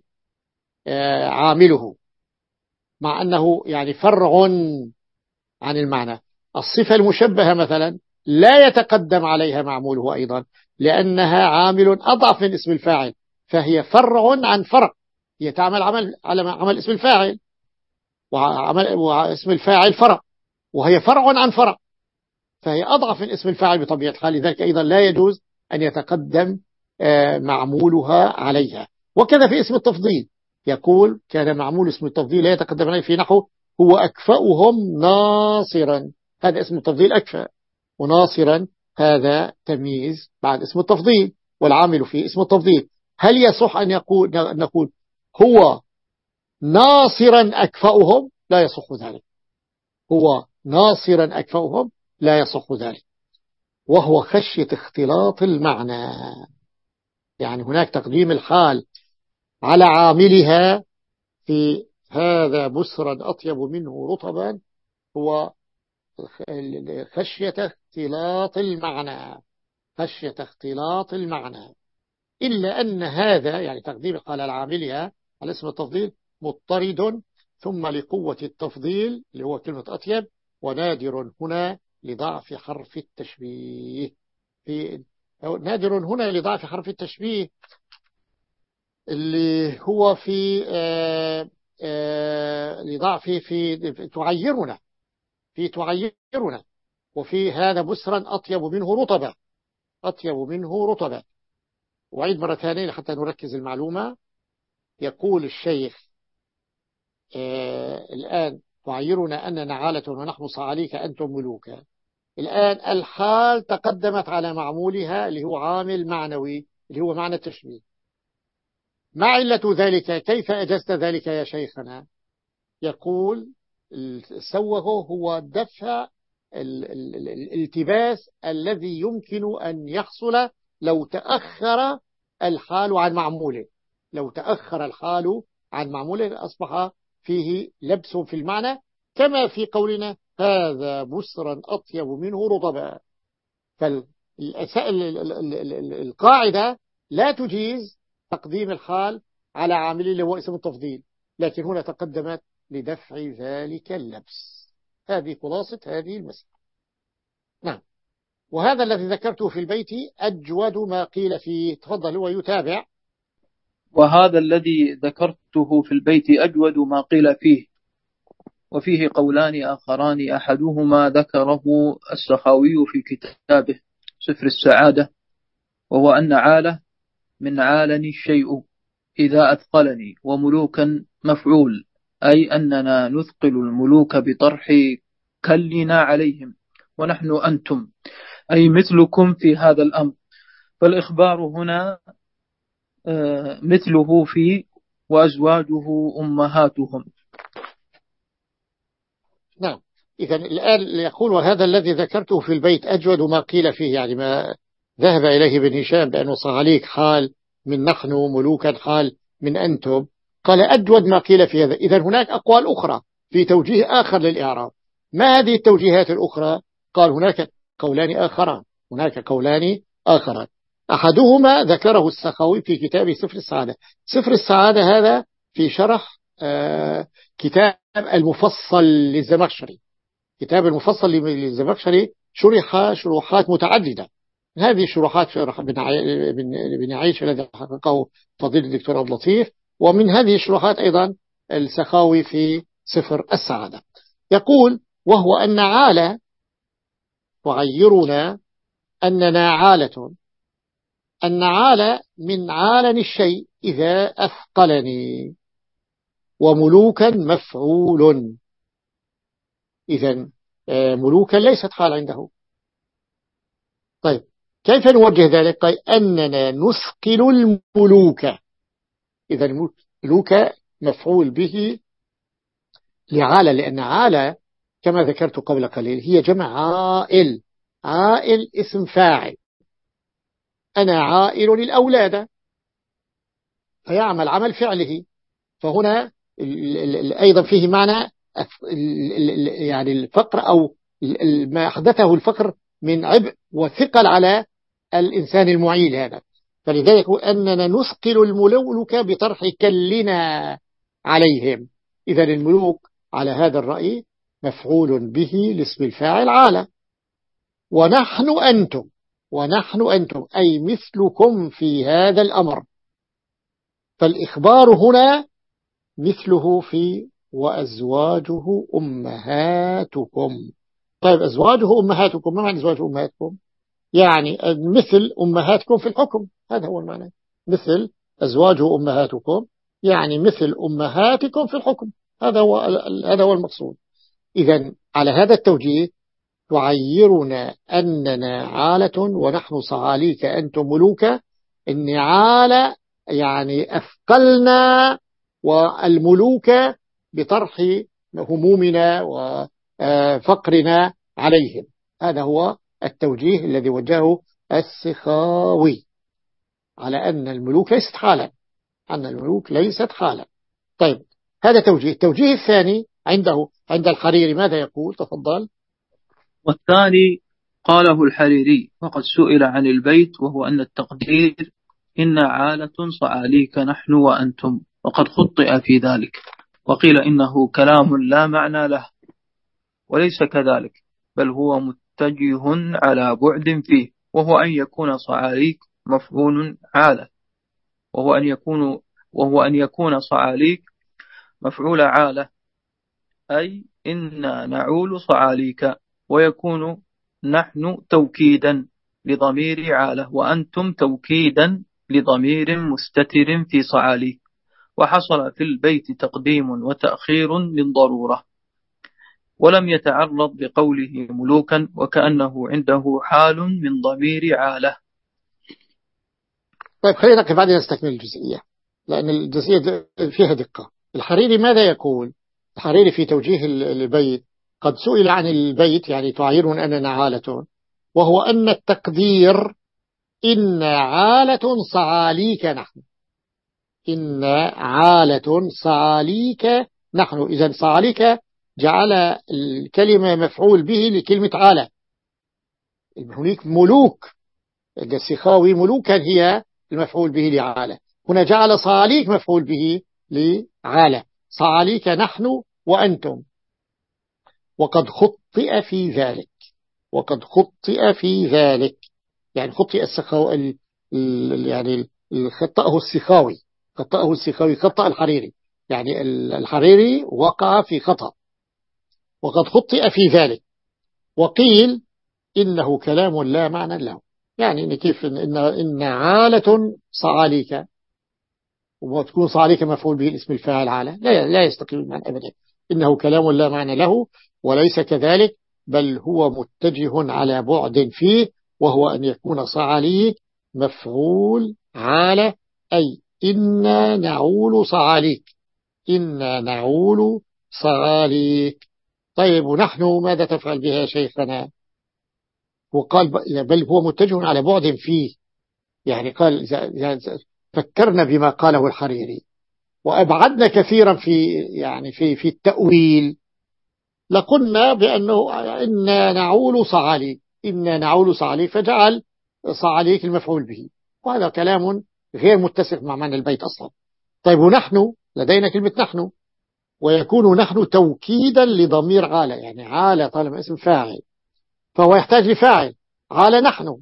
عامله، مع أنه يعني فرع عن المعنى. الصفة المشبهة مثلا لا يتقدم عليها معموله أيضا، لأنها عامل أضعف من اسم الفاعل، فهي فرع عن فرع، هي تعمل عمل على عمل اسم الفاعل، وعمل واسم الفاعل فرع، وهي فرع عن فرع، فهي أضعف من اسم الفاعل بطبيعة الحال. لذلك أيضا لا يجوز أن يتقدم معمولها عليها. وكذا في اسم التفضيل، يقول: كان معمول اسم التفضيل لا يتقدم عليه في نحو هو أكفأهم ناصرا. هذا اسم التفضيل أكفأ، وناصرا هذا تمييز بعد اسم التفضيل، والعامل فيه اسم التفضيل. هل يصح أن يقول نقول هو ناصرا أكفأهم؟ لا يصح ذلك. هو ناصرا أكفأهم لا يصح ذلك، وهو خشية اختلاط المعنى. يعني هناك تقديم الحال على عاملها في هذا بسرا أطيب منه رطبا، هو خشية اختلاط المعنى، خشية اختلاط المعنى. إلا أن هذا يعني تقديم الحال على عاملها على اسم التفضيل مضطرد، ثم لقوة التفضيل اللي هو كلمة أطيب، ونادر هنا لضعف حرف التشبيه. في نادر هنا لضعف حرف التشبيه اللي هو في آآ آآ لضعف في تعيرنا، في تعيرنا، وفي هذا بسرا أطيب منه رطبا، أطيب منه رطبا. وعيد مرة ثانية حتى نركز المعلومة. يقول الشيخ: الآن تعيرنا أننا عالة ونحن صعاليك أنتم ملوكا. الآن الحال تقدمت على معمولها اللي هو عامل معنوي اللي هو معنى التشبيه. ما علة ذلك؟ كيف أجزت ذلك يا شيخنا؟ يقول: سوغه هو دفع الالتباس الذي يمكن أن يحصل لو تأخر الحال عن معموله. لو تأخر الحال عن معموله أصبح فيه لبس في المعنى، كما في قولنا: هذا بسرا أطيب منه رطبا. فالقاعدة لا تجيز تقديم الحال على عامل اللي هو اسم التفضيل، لكن هنا تقدمت لدفع ذلك اللبس. هذه خلاصة هذه المسألة. نعم. وهذا الذي ذكرته في البيت أجود ما قيل فيه. تفضل ويتابع. وهذا الذي ذكرته في البيت أجود ما قيل فيه، وفيه قولان آخران أحدهما ذكره السخاوي في كتابه سفر السعادة، وهو أن عالة من عالني الشيء إذا أثقلني، وملوكا مفعول، أي أننا نثقل الملوك بطرح كلنا عليهم، ونحن أنتم أي مثلكم في هذا الأمر. فالإخبار هنا مثله في وأزواجه أمهاتهم. نعم. إذا الآن يقول وهذا الذي ذكرته في البيت أجود ما قيل فيه، يعني ما ذهب إليه ابن هشام بأنه صعاليك حال من نحن، ملوكا حال من أنتم، قال أجود ما قيل في هذا. إذا هناك أقوال أخرى في توجيه آخر للإعراب. ما هذه التوجيهات الأخرى؟ قال هناك قولان آخران، هناك قولان آخران. أحدهما ذكره السخاوي في كتاب سفر السعادة. سفر السعادة هذا في شرح آه كتاب المفصل للزمخشري. كتاب المفصل للزمخشري شرح شروحات متعددة. هذه الشروحات شرح بن عيش الذي حققه فضيلة الدكتور عبد اللطيف، ومن هذه الشروحات أيضا السخاوي في سفر السعادة. يقول وهو أن عالة تعيرنا أننا عالة، أن عالة من عالن الشيء إذا أثقلني، وملوكا مفعول. إذن ملوكا ليست حال عنده. طيب كيف نوجه ذلك؟ قال أننا نثقل الملوك. إذن ملوك مفعول به لعالة، لأن عالة كما ذكرت قبل قليل هي جمع عائل. عائل اسم فاعل، أنا عائل الأولاد، فيعمل عمل فعله. فهنا أيضا فيه معنى يعني الفقر، أو ما أحدثه الفقر من عبء وثقل على الإنسان المعيل هذا. فلذلك أننا نثقل الملوك بطرح كلنا عليهم. إذا الملوك على هذا الرأي مفعول به لاسم الفاعل عالة. ونحن أنتم، ونحن أنتم أي مثلكم في هذا الأمر. فالإخبار هنا مثله في وأزواجه أمهاتكم. طيب أزواجه أمهاتكم، ما معنى أزواجه أمهاتكم؟ يعني مثل أمهاتكم في الحكم، هذا هو المعنى. مثل أزواجه أمهاتكم يعني مثل أمهاتكم في الحكم، هذا هو هذا هو المقصود. إذن على هذا التوجيه تعيرنا أننا عالة ونحن صعاليك أنتم ملوكا. إن عالة يعني أثقلنا والملوك بطرح همومنا وفقرنا عليهم. هذا هو التوجيه الذي وجهه السخاوي على أن الملوك ليست حالا، أن الملوك ليست حالا. طيب هذا توجيه. التوجيه الثاني عنده عند الحريري ماذا يقول؟ تفضل. والثاني قاله الحريري وقد سئل عن البيت، وهو أن التقدير إن عالة صعاليك نحن وأنتم، وقد خطئ في ذلك وقيل إنه كلام لا معنى له، وليس كذلك، بل هو متجه على بعد فيه، وهو أن يكون صعاليك مفعول عالة، وهو أن يكون وهو أن يكون صعاليك مفعول عالة، أي إنا نعول صعاليك، ويكون نحن توكيدا لضمير عالة، وأنتم توكيدا لضمير مستتر في صعاليك، وحصل في البيت تقديم وتأخير للضرورة، ولم يتعرض بقوله ملوكا، وكأنه عنده حال من ضمير عالة. طيب خلينا نقف بعدين نستكمل الجزئية، لأن الجزئية فيها دقة. الحريري ماذا يقول؟ الحريري في توجيه البيت قد سئل عن البيت يعني تعيرون أننا عالة، وهو أن التقدير إن عالة صعاليك نحن، إن عالة صعاليك نحن. إذن صعاليك جعل الكلمة مفعول به لكلمة عالة. هناك ملوك، السخاوي ملوكا هي المفعول به لعالة، هنا جعل صعاليك مفعول به لعالة. صعاليك نحن وأنتم. وقد خطئ في ذلك، وقد خطئ في ذلك يعني خطئ السخاوي، يعني خطأه السخاوي، خطأه السخاوي خطأ الحريري، يعني الحريري وقع في خطأ. وقد خطئ في ذلك، وقيل إنه كلام لا معنى له. يعني كيف إن, إن عالة صعاليك، وتكون صعاليك مفعول به اسم الفاعل عالة، لا, لا يستقيم المعنى أبدا. إنه كلام لا معنى له، وليس كذلك، بل هو متجه على بعد فيه، وهو أن يكون صعاليك مفعول عالة، أي إنا نعول صعاليك، إنا نعول صعاليك. طيب ونحن ماذا تفعل بها يا شيخنا؟ وقال بل هو متجه على بعد فيه، يعني قال فكرنا بما قاله الحريري وأبعدنا كثيرا في يعني في في التأويل، لقلنا بأنه إن نعول صعاليك، إن نعول صعاليك، فجعل صعاليك المفعول به، وهذا كلام غير متسق مع معنى البيت أصلا. طيب ونحن لدينا كلمة نحن، ويكون نحن توكيدا لضمير عالة، يعني عالة طالما اسم فاعل فهو يحتاج لفاعل. عالة نحن،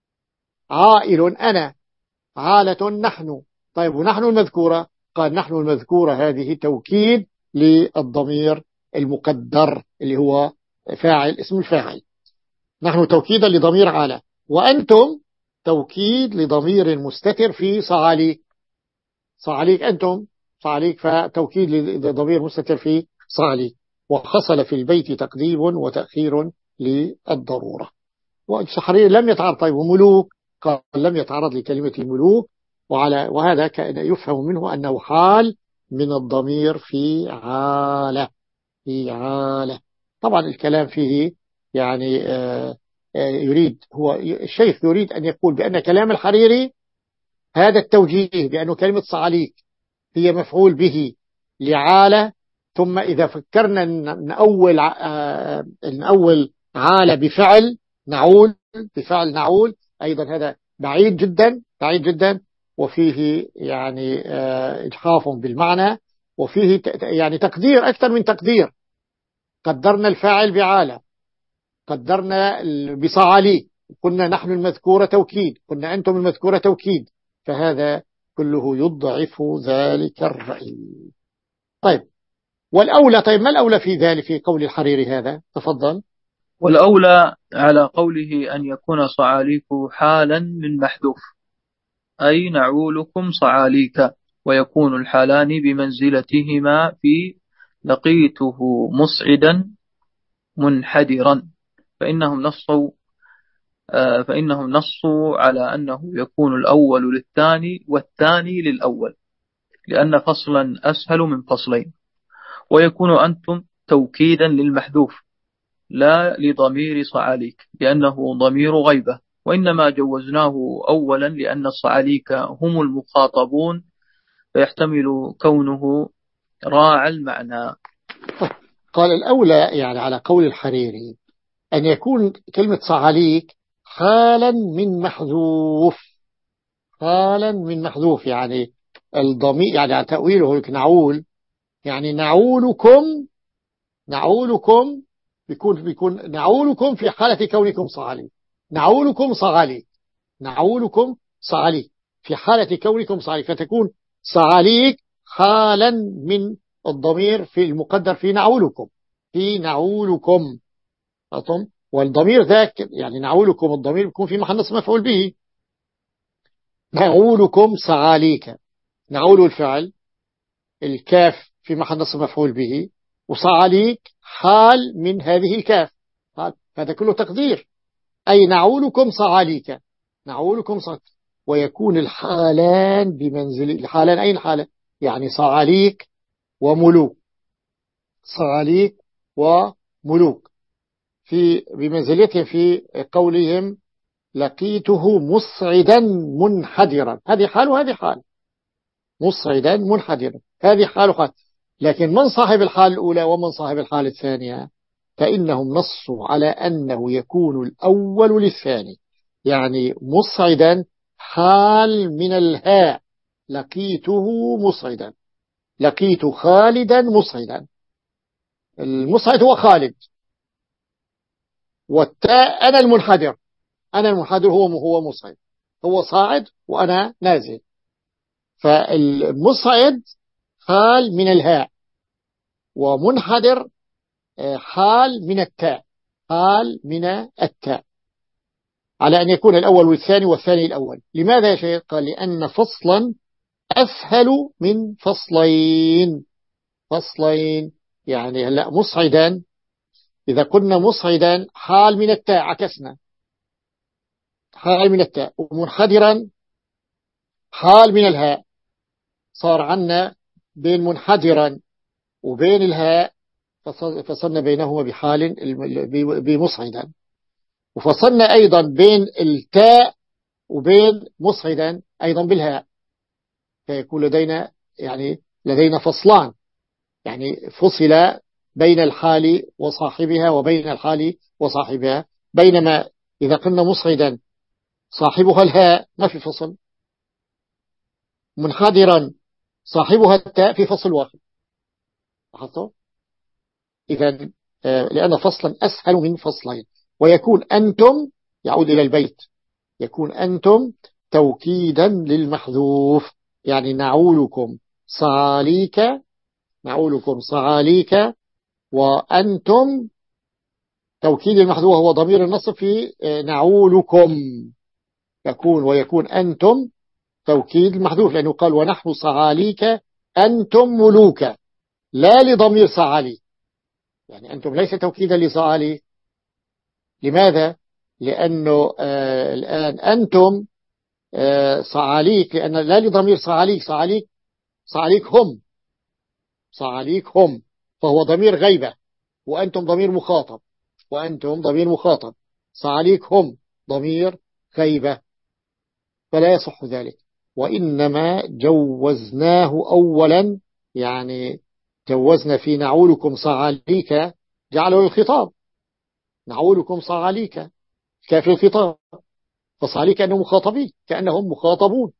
عائل أنا، عالة نحن. طيب ونحن المذكورة، قال نحن المذكورة هذه توكيد للضمير المقدر اللي هو فاعل اسم الفاعل، نحن توكيدا لضمير عالة. وأنتم توكيد لضمير مستتر في صعاليك، صعاليك أنتم، صعاليك فتوكيد لضمير مستتر في صعاليك. وحصل في البيت تقديم وتأخير للضرورة. والشحرير لم يتعرض. طيب وملوك، قال لم يتعرض لكلمة الملوك، وعلى وهذا كان يفهم منه أنه حال من الضمير في عالة، في عالة. طبعا الكلام فيه يعني آه آه يريد هو الشيخ يريد أن يقول بأن كلام الحريري هذا التوجيه، بأنه كلمة صعاليك هي مفعول به لعالة، ثم إذا فكرنا نأول آه نأول عالة بفعل نعول، بفعل نعول أيضا، هذا بعيد جدا، بعيد جدا، وفيه يعني آه إجحاف بالمعنى، وفيه يعني تقدير أكثر من تقدير. قدرنا الفاعل بعالة، قدرنا بصعاليك، قلنا نحن المذكورة توكيد، قلنا أنتم المذكورة توكيد، فهذا كله يضعف ذلك الرأي. طيب والأولى، طيب ما الأولى في ذلك في قول الحريري هذا؟ تفضل. والأولى على قوله أن يكون صعاليك حالا من محذوف، أي نعولكم صعاليك، ويكون الحالان بمنزلتهما في لقيته مصعدا منحدرا، فإنهم نصوا آه فإنهم نصوا على أنه يكون الأول للثاني والثاني للأول، لأن فصلا أسهل من فصلين. ويكون أنتم توكيدا للمحذوف لا لضمير صعاليك، لأنه ضمير غيبة، وإنما جوزناه أولا لأن الصعاليك هم المخاطبون، فيحتمل كونه راعى المعنى. قال الأولى يعني على قول الحريري أن يكون كلمة صعاليك حالا من محذوف، حالا من محذوف، يعني الضمير يعني تأويله نعول، يعني نعولكم، نعولكم بيكون بيكون نعولكم في حالة كونكم صعاليك، نعولكم صعاليك، نعولكم صعاليك في حالة كونكم صعاليك، فتكون صعاليك حالا من الضمير في المقدر في نعولكم، في نعولكم أطم. والضمير ذاك يعني نعولكم الضمير بيكون في محل نصب مفعول به، نعولكم صعاليك، نعول الفعل، الكاف في محل نصب مفعول به، وصعاليك حال من هذه الكاف، هذا كله تقدير، أي نعولكم صعاليك، نعولكم صعاليك. ويكون الحالان بمنزل الحالان، أين الحالة؟ يعني صعاليك وملوك، صعاليك وملوك في بمنزلته في قولهم لقيته مصعدا منحدرا، هذه حال وهذه حال، مصعدا منحدرا هذه حال وحال. لكن من صاحب الحال الأولى ومن صاحب الحال الثانية؟ فإنهم نصوا على أنه يكون الأول للثاني، يعني مصعدا حال من الهاء، لقيته مصعدا، لقيت خالدا مصعدا، المصعد هو خالد، والتاء أنا المنحدر، أنا المنحدر هو هو مصعد، هو صاعد وأنا نازل، فالمصعد حال من الهاء، ومنحدر حال من التاء، حال من التاء، على أن يكون الأول والثاني والثاني الأول. لماذا يا شيخ؟ قال لأن فصلا أسهل من فصلين، فصلين يعني هلا مصعدا، إذا قلنا مصعدا حال من التاء عكسنا، حال من التاء، ومنحدرا حال من الهاء، صار عنا بين منحدرا وبين الهاء فصلنا بينهما بحال بمصعدا، وفصلنا أيضا بين التاء وبين مصعدا أيضا بالهاء، فيكون لدينا يعني لدينا فصلان، يعني فصل بين الحال وصاحبها وبين الحال وصاحبها، بينما إذا قلنا مصعدا صاحبها الهاء ما في فصل، منحدرا صاحبها التاء في فصل واحد. لاحظتوا؟ إذا لأن فصلا أسهل من فصلين. ويكون أنتم يعود إلى البيت، يكون أنتم توكيدا للمحذوف، يعني نعولكم صعاليك، نعولكم صعاليك، وأنتم توكيد المحذوف هو ضمير النصب في نعولكم، يكون ويكون أنتم توكيد المحذوف، لأنه قال ونحن صعاليك أنتم ملوك، لا لضمير صعالي، يعني أنتم ليس توكيدا لصعالي. لماذا؟ لأنه آه الآن أنتم آه صعاليك، لأن لا لضمير صعاليك، صعاليك صعاليك هم، صعاليك هم، فهو ضمير غيبة، وأنتم ضمير مخاطب، وأنتم ضمير مخاطب، صعاليك هم ضمير غيبة، فلا يصح ذلك. وإنما جوزناه أولا، يعني جوزنا في نعولكم صعاليك جعله الخطاب، نعولكم صعاليك كافي الخطاب، فصعاليك كأنهم مخاطبين، كأنهم مخاطبون،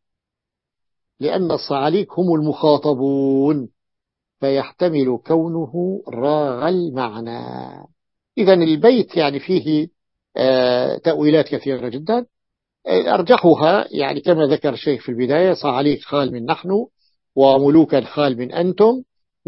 لأن الصعاليك هم المخاطبون، فيحتمل كونه راغ المعنى. إذا البيت يعني فيه آه تأويلات كثيرة جدا، أرجحها يعني كما ذكر الشيخ في البداية، صعاليك خال من نحن، وملوكا خال من أنتم،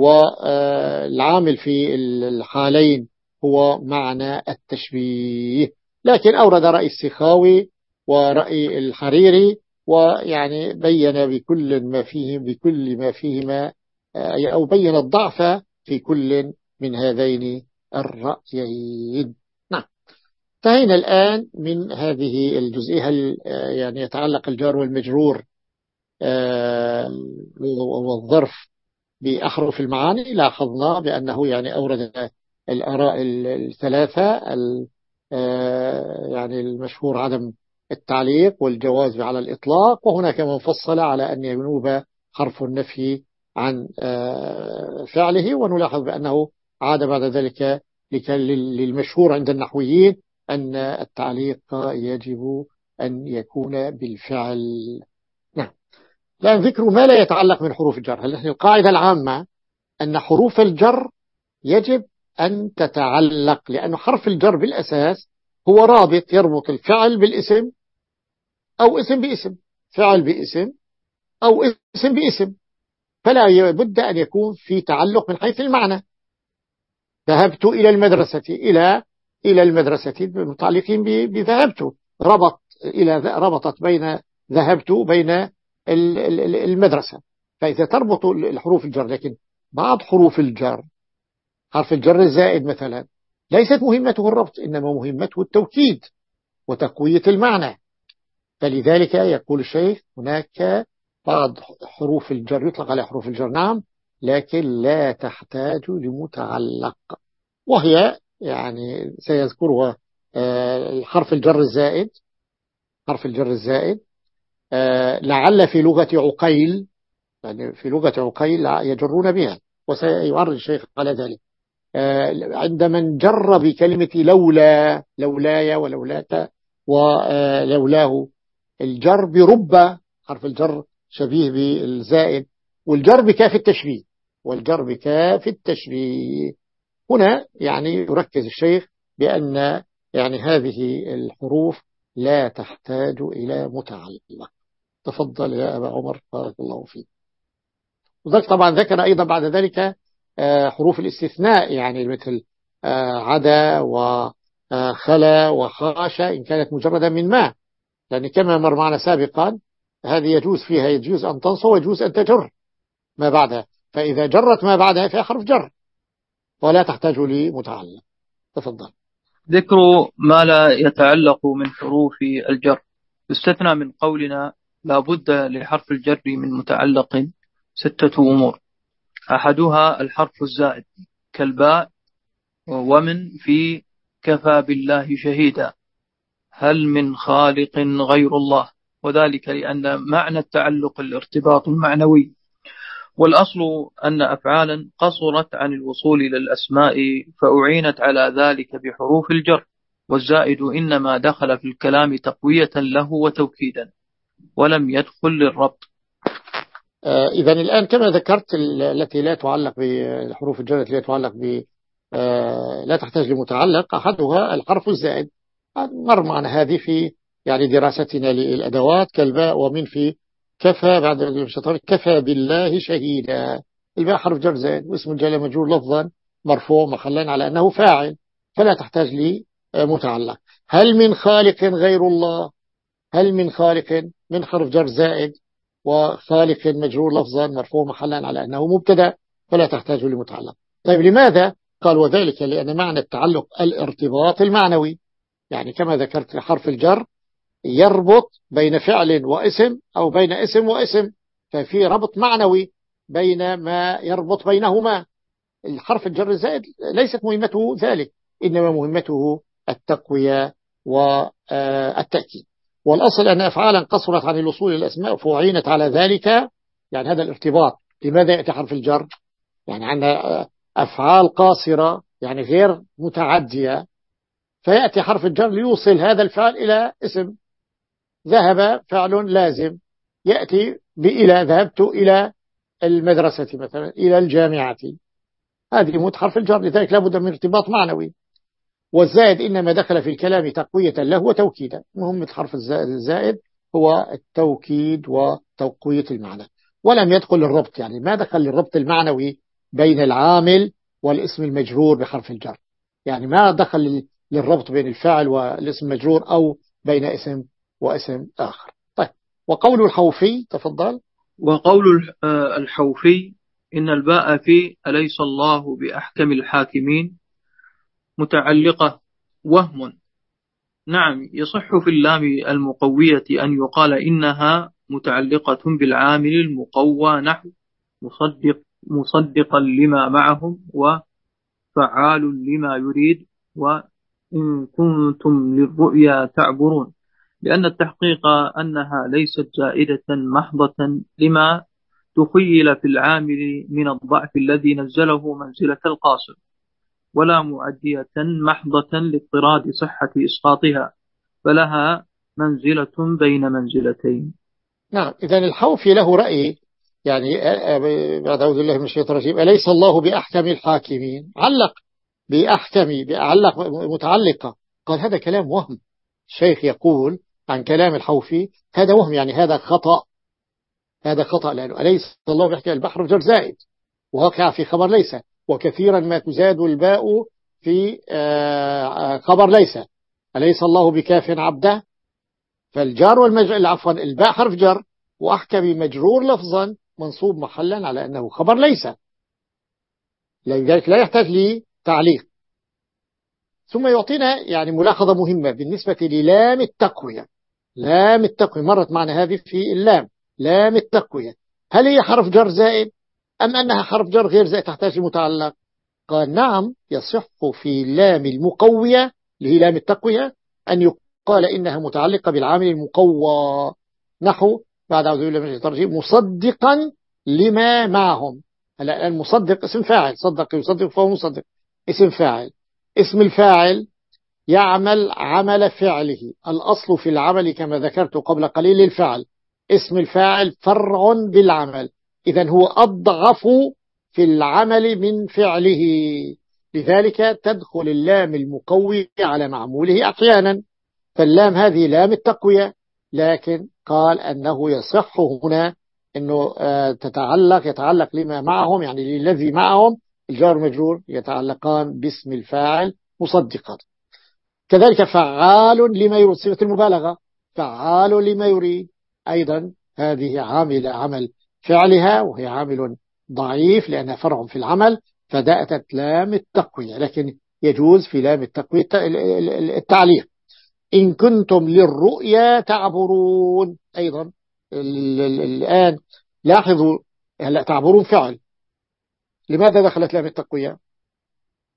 والعامل في الحالين هو معنى التشبيه. لكن أورد رأي السخاوي ورأي الحريري، ويعني بين بكل ما فيه بكل ما فيهما، أو بين الضعف في كل من هذين الرأيين. نعم، انتهينا الآن من هذه الجزئية. هل يعني يتعلق الجار والمجرور والظرف بأحرف المعاني؟ لاحظنا بأنه يعني أورد الآراء الثلاثة، يعني المشهور عدم التعليق والجواز على الإطلاق، وهناك من فصل على أن ينوب حرف النفي عن فعله، ونلاحظ بأنه عاد بعد ذلك للمشهور عند النحويين أن التعليق يجب أن يكون بالفعل. نعم، الآن ذكر ما لا يتعلق من حروف الجر. هل القاعدة العامة أن حروف الجر يجب أن تتعلق، لأن حرف الجر بالأساس هو رابط يربط الفعل بالاسم أو اسم باسم، فعل باسم أو اسم باسم، فلا بد أن يكون في تعلق من حيث المعنى. ذهبت إلى المدرسة، إلى إلى المدرسة متعلقين بذهبت، ربط إلى ربطت بين ذهبت بين المدرسة، فإذا تربط الحروف الجر. لكن بعض حروف الجر، حرف الجر الزائد مثلا، ليست مهمته الربط، إنما مهمته التوكيد وتقوية المعنى. فلذلك يقول الشيخ هناك بعض حروف الجر يطلق على حروف الجر نعم، لكن لا تحتاج لمتعلق، وهي يعني سيذكرها الحرف الجر الزائد، حرف الجر الزائد لعل في لغة عقيل، يعني في لغة عقيل يجرون بها، وسيعرض الشيخ على ذلك. عندما نجر بكلمة لولا، لولاي ولولاك ولولاه، الجر برب، حرف الجر شبيه بالزائد، والجر بكاف التشبيه، والجر بكاف التشبيه. هنا يعني يركز الشيخ بأن يعني هذه الحروف لا تحتاج إلى متعلق. تفضل يا أبا عمر بارك الله فيك. وذلك طبعا ذكر أيضا بعد ذلك حروف الاستثناء، يعني مثل عدا وخلا وخاشا إن كانت مجردا من ما، لأن كما مر معنا سابقا هذه يجوز فيها، يجوز أن تنصب ويجوز أن تجر ما بعدها، فإذا جرت ما بعدها فيها حرف جر ولا تحتاج لمتعلق. تفضل. ذكر ما لا يتعلق من حروف الجر. يستثنى من قولنا لا بد لحرف الجر من متعلق ستة أمور: أحدها الحرف الزائد كالباء ومن في كفى بالله شهيدا، هل من خالق غير الله؟ وذلك لأن معنى التعلق الارتباط المعنوي، والأصل أن أفعالا قصرت عن الوصول إلى الأسماء فأعينت على ذلك بحروف الجر، والزائد إنما دخل في الكلام تقوية له وتوكيدا ولم يدخل للربط. آه إذا الآن كما ذكرت التي لا تعلق بحروف الجر التي لا تعلق ب آه لا تحتاج لمتعلق، أحدها الحرف الزائد. مر معنا هذه في يعني دراستنا للأدوات كالباء ومن في كفى بعد الشطر كفى بالله شهيدا. الباء حرف جر زائد، واسم الجلالة مجرور لفظا مرفوع محلا على أنه فاعل، فلا تحتاج لمتعلق. هل من خالق غير الله؟ هل من خالق من حرف جر زائد وخالق مجرور لفظا مرفوع محلا على أنه مبتدا، فلا تحتاج لمتعلق. طيب لماذا؟ قال وذلك لأن معنى التعلق الارتباط المعنوي، يعني كما ذكرت حرف الجر يربط بين فعل واسم أو بين اسم واسم، ففي ربط معنوي بين ما يربط بينهما. الحرف الجر الزائد ليست مهمته ذلك، إنما مهمته التقوية والتأكيد. والأصل أن أفعالا قصرت عن الوصول للأسماء فعينت على ذلك، يعني هذا الارتباط. لماذا يأتي حرف الجر؟ يعني عندنا أفعال قاصرة يعني غير متعدية، فيأتي حرف الجر ليوصل هذا الفعل إلى اسم. ذهب فعل لازم، يأتي بإلى، ذهبت إلى المدرسة مثلا، إلى الجامعة، هذه موت حرف الجر، لذلك لابد من ارتباط معنوي. والزائد إنما دخل في الكلام تقوية له وتوكيدا. مهمة حرف الزائد هو التوكيد وتقوية المعنى، ولم يدخل للربط، يعني ما دخل للربط المعنوي بين العامل والاسم المجرور بحرف الجر، يعني ما دخل للربط بين الفاعل والاسم المجرور أو بين اسم واسم آخر. طيب، وقول الحوفي، تفضل. وقول الحوفي إن الباء في أليس الله بأحكم الحاكمين متعلقة وهم. نعم، يصح في اللام المقوية أن يقال إنها متعلقة بالعامل المقوى، نحو مصدق مصدقا لما معهم وفعال لما يريد وإن كنتم للرؤيا تعبرون، لأن التحقيق أنها ليست زائدة محضة لما تخيل في العامل من الضعف الذي نزله منزلة القاصر، ولا معدية محضة لاضطراد صحة إسقاطها، فلها منزلة بين منزلتين. نعم، إذا الحوفي له رأي، يعني بعد أعوذ بالله من الشيطان الرجيم، أليس الله بأحكم الحاكمين، علق بأحكم، بأعلق متعلقة. قال هذا كلام وهم. الشيخ يقول عن كلام الحوفي هذا وهم، يعني هذا خطأ، هذا خطأ، لأنه أليس الله بأحكم البحر جر زائد واقع في خبر ليس، وكثيرا ما تزاد الباء في خبر ليس. أليس الله بكاف عبده، فالجار والمجرور، عفوا الباء حرف جر وأحكم مجرور لفظا منصوب محلا على أنه خبر ليس، لذلك لا يحتاج لي تعليق. ثم يعطينا يعني ملاحظة مهمة بالنسبة للام التقوية. لام التقوية مرت معنا هذه في اللام، لام التقوية هل هي حرف جر زائد أم أنها حرف جر غير زائد تحتاج لمتعلق؟ قال نعم، يصح في لام المقوية اللي هي لام التقوية أن يقال إنها متعلقة بالعامل المقوى، نحو بعد أعوذ بالله من الشيطان الرجيم مصدقا لما معهم. هلا المصدق اسم فاعل، صدق يصدق فهو مصدق، اسم فاعل. اسم الفاعل يعمل عمل فعله، الأصل في العمل كما ذكرت قبل قليل الفعل، اسم الفاعل فرع بالعمل، إذن هو أضعف في العمل من فعله، لذلك تدخل اللام المقوي على معموله أحيانا، فاللام هذه لام التقوية. لكن قال أنه يصح هنا أنه تتعلق يتعلق لما معهم، يعني للذي معهم الجار مجرور يتعلقان باسم الفاعل مصدقا. كذلك فعال لما يريد، صيغة المبالغة، فعال لما يريد أيضا هذه عامل عمل فعلها، وهي عامل ضعيف لأنها فرع في العمل، فدأتت لام التقوية، لكن يجوز في لام التقوية التعليق. إن كنتم للرؤيا تعبرون، أيضا الآن لاحظوا هلا تعبرون فعل، لماذا دخلت لام التقوية؟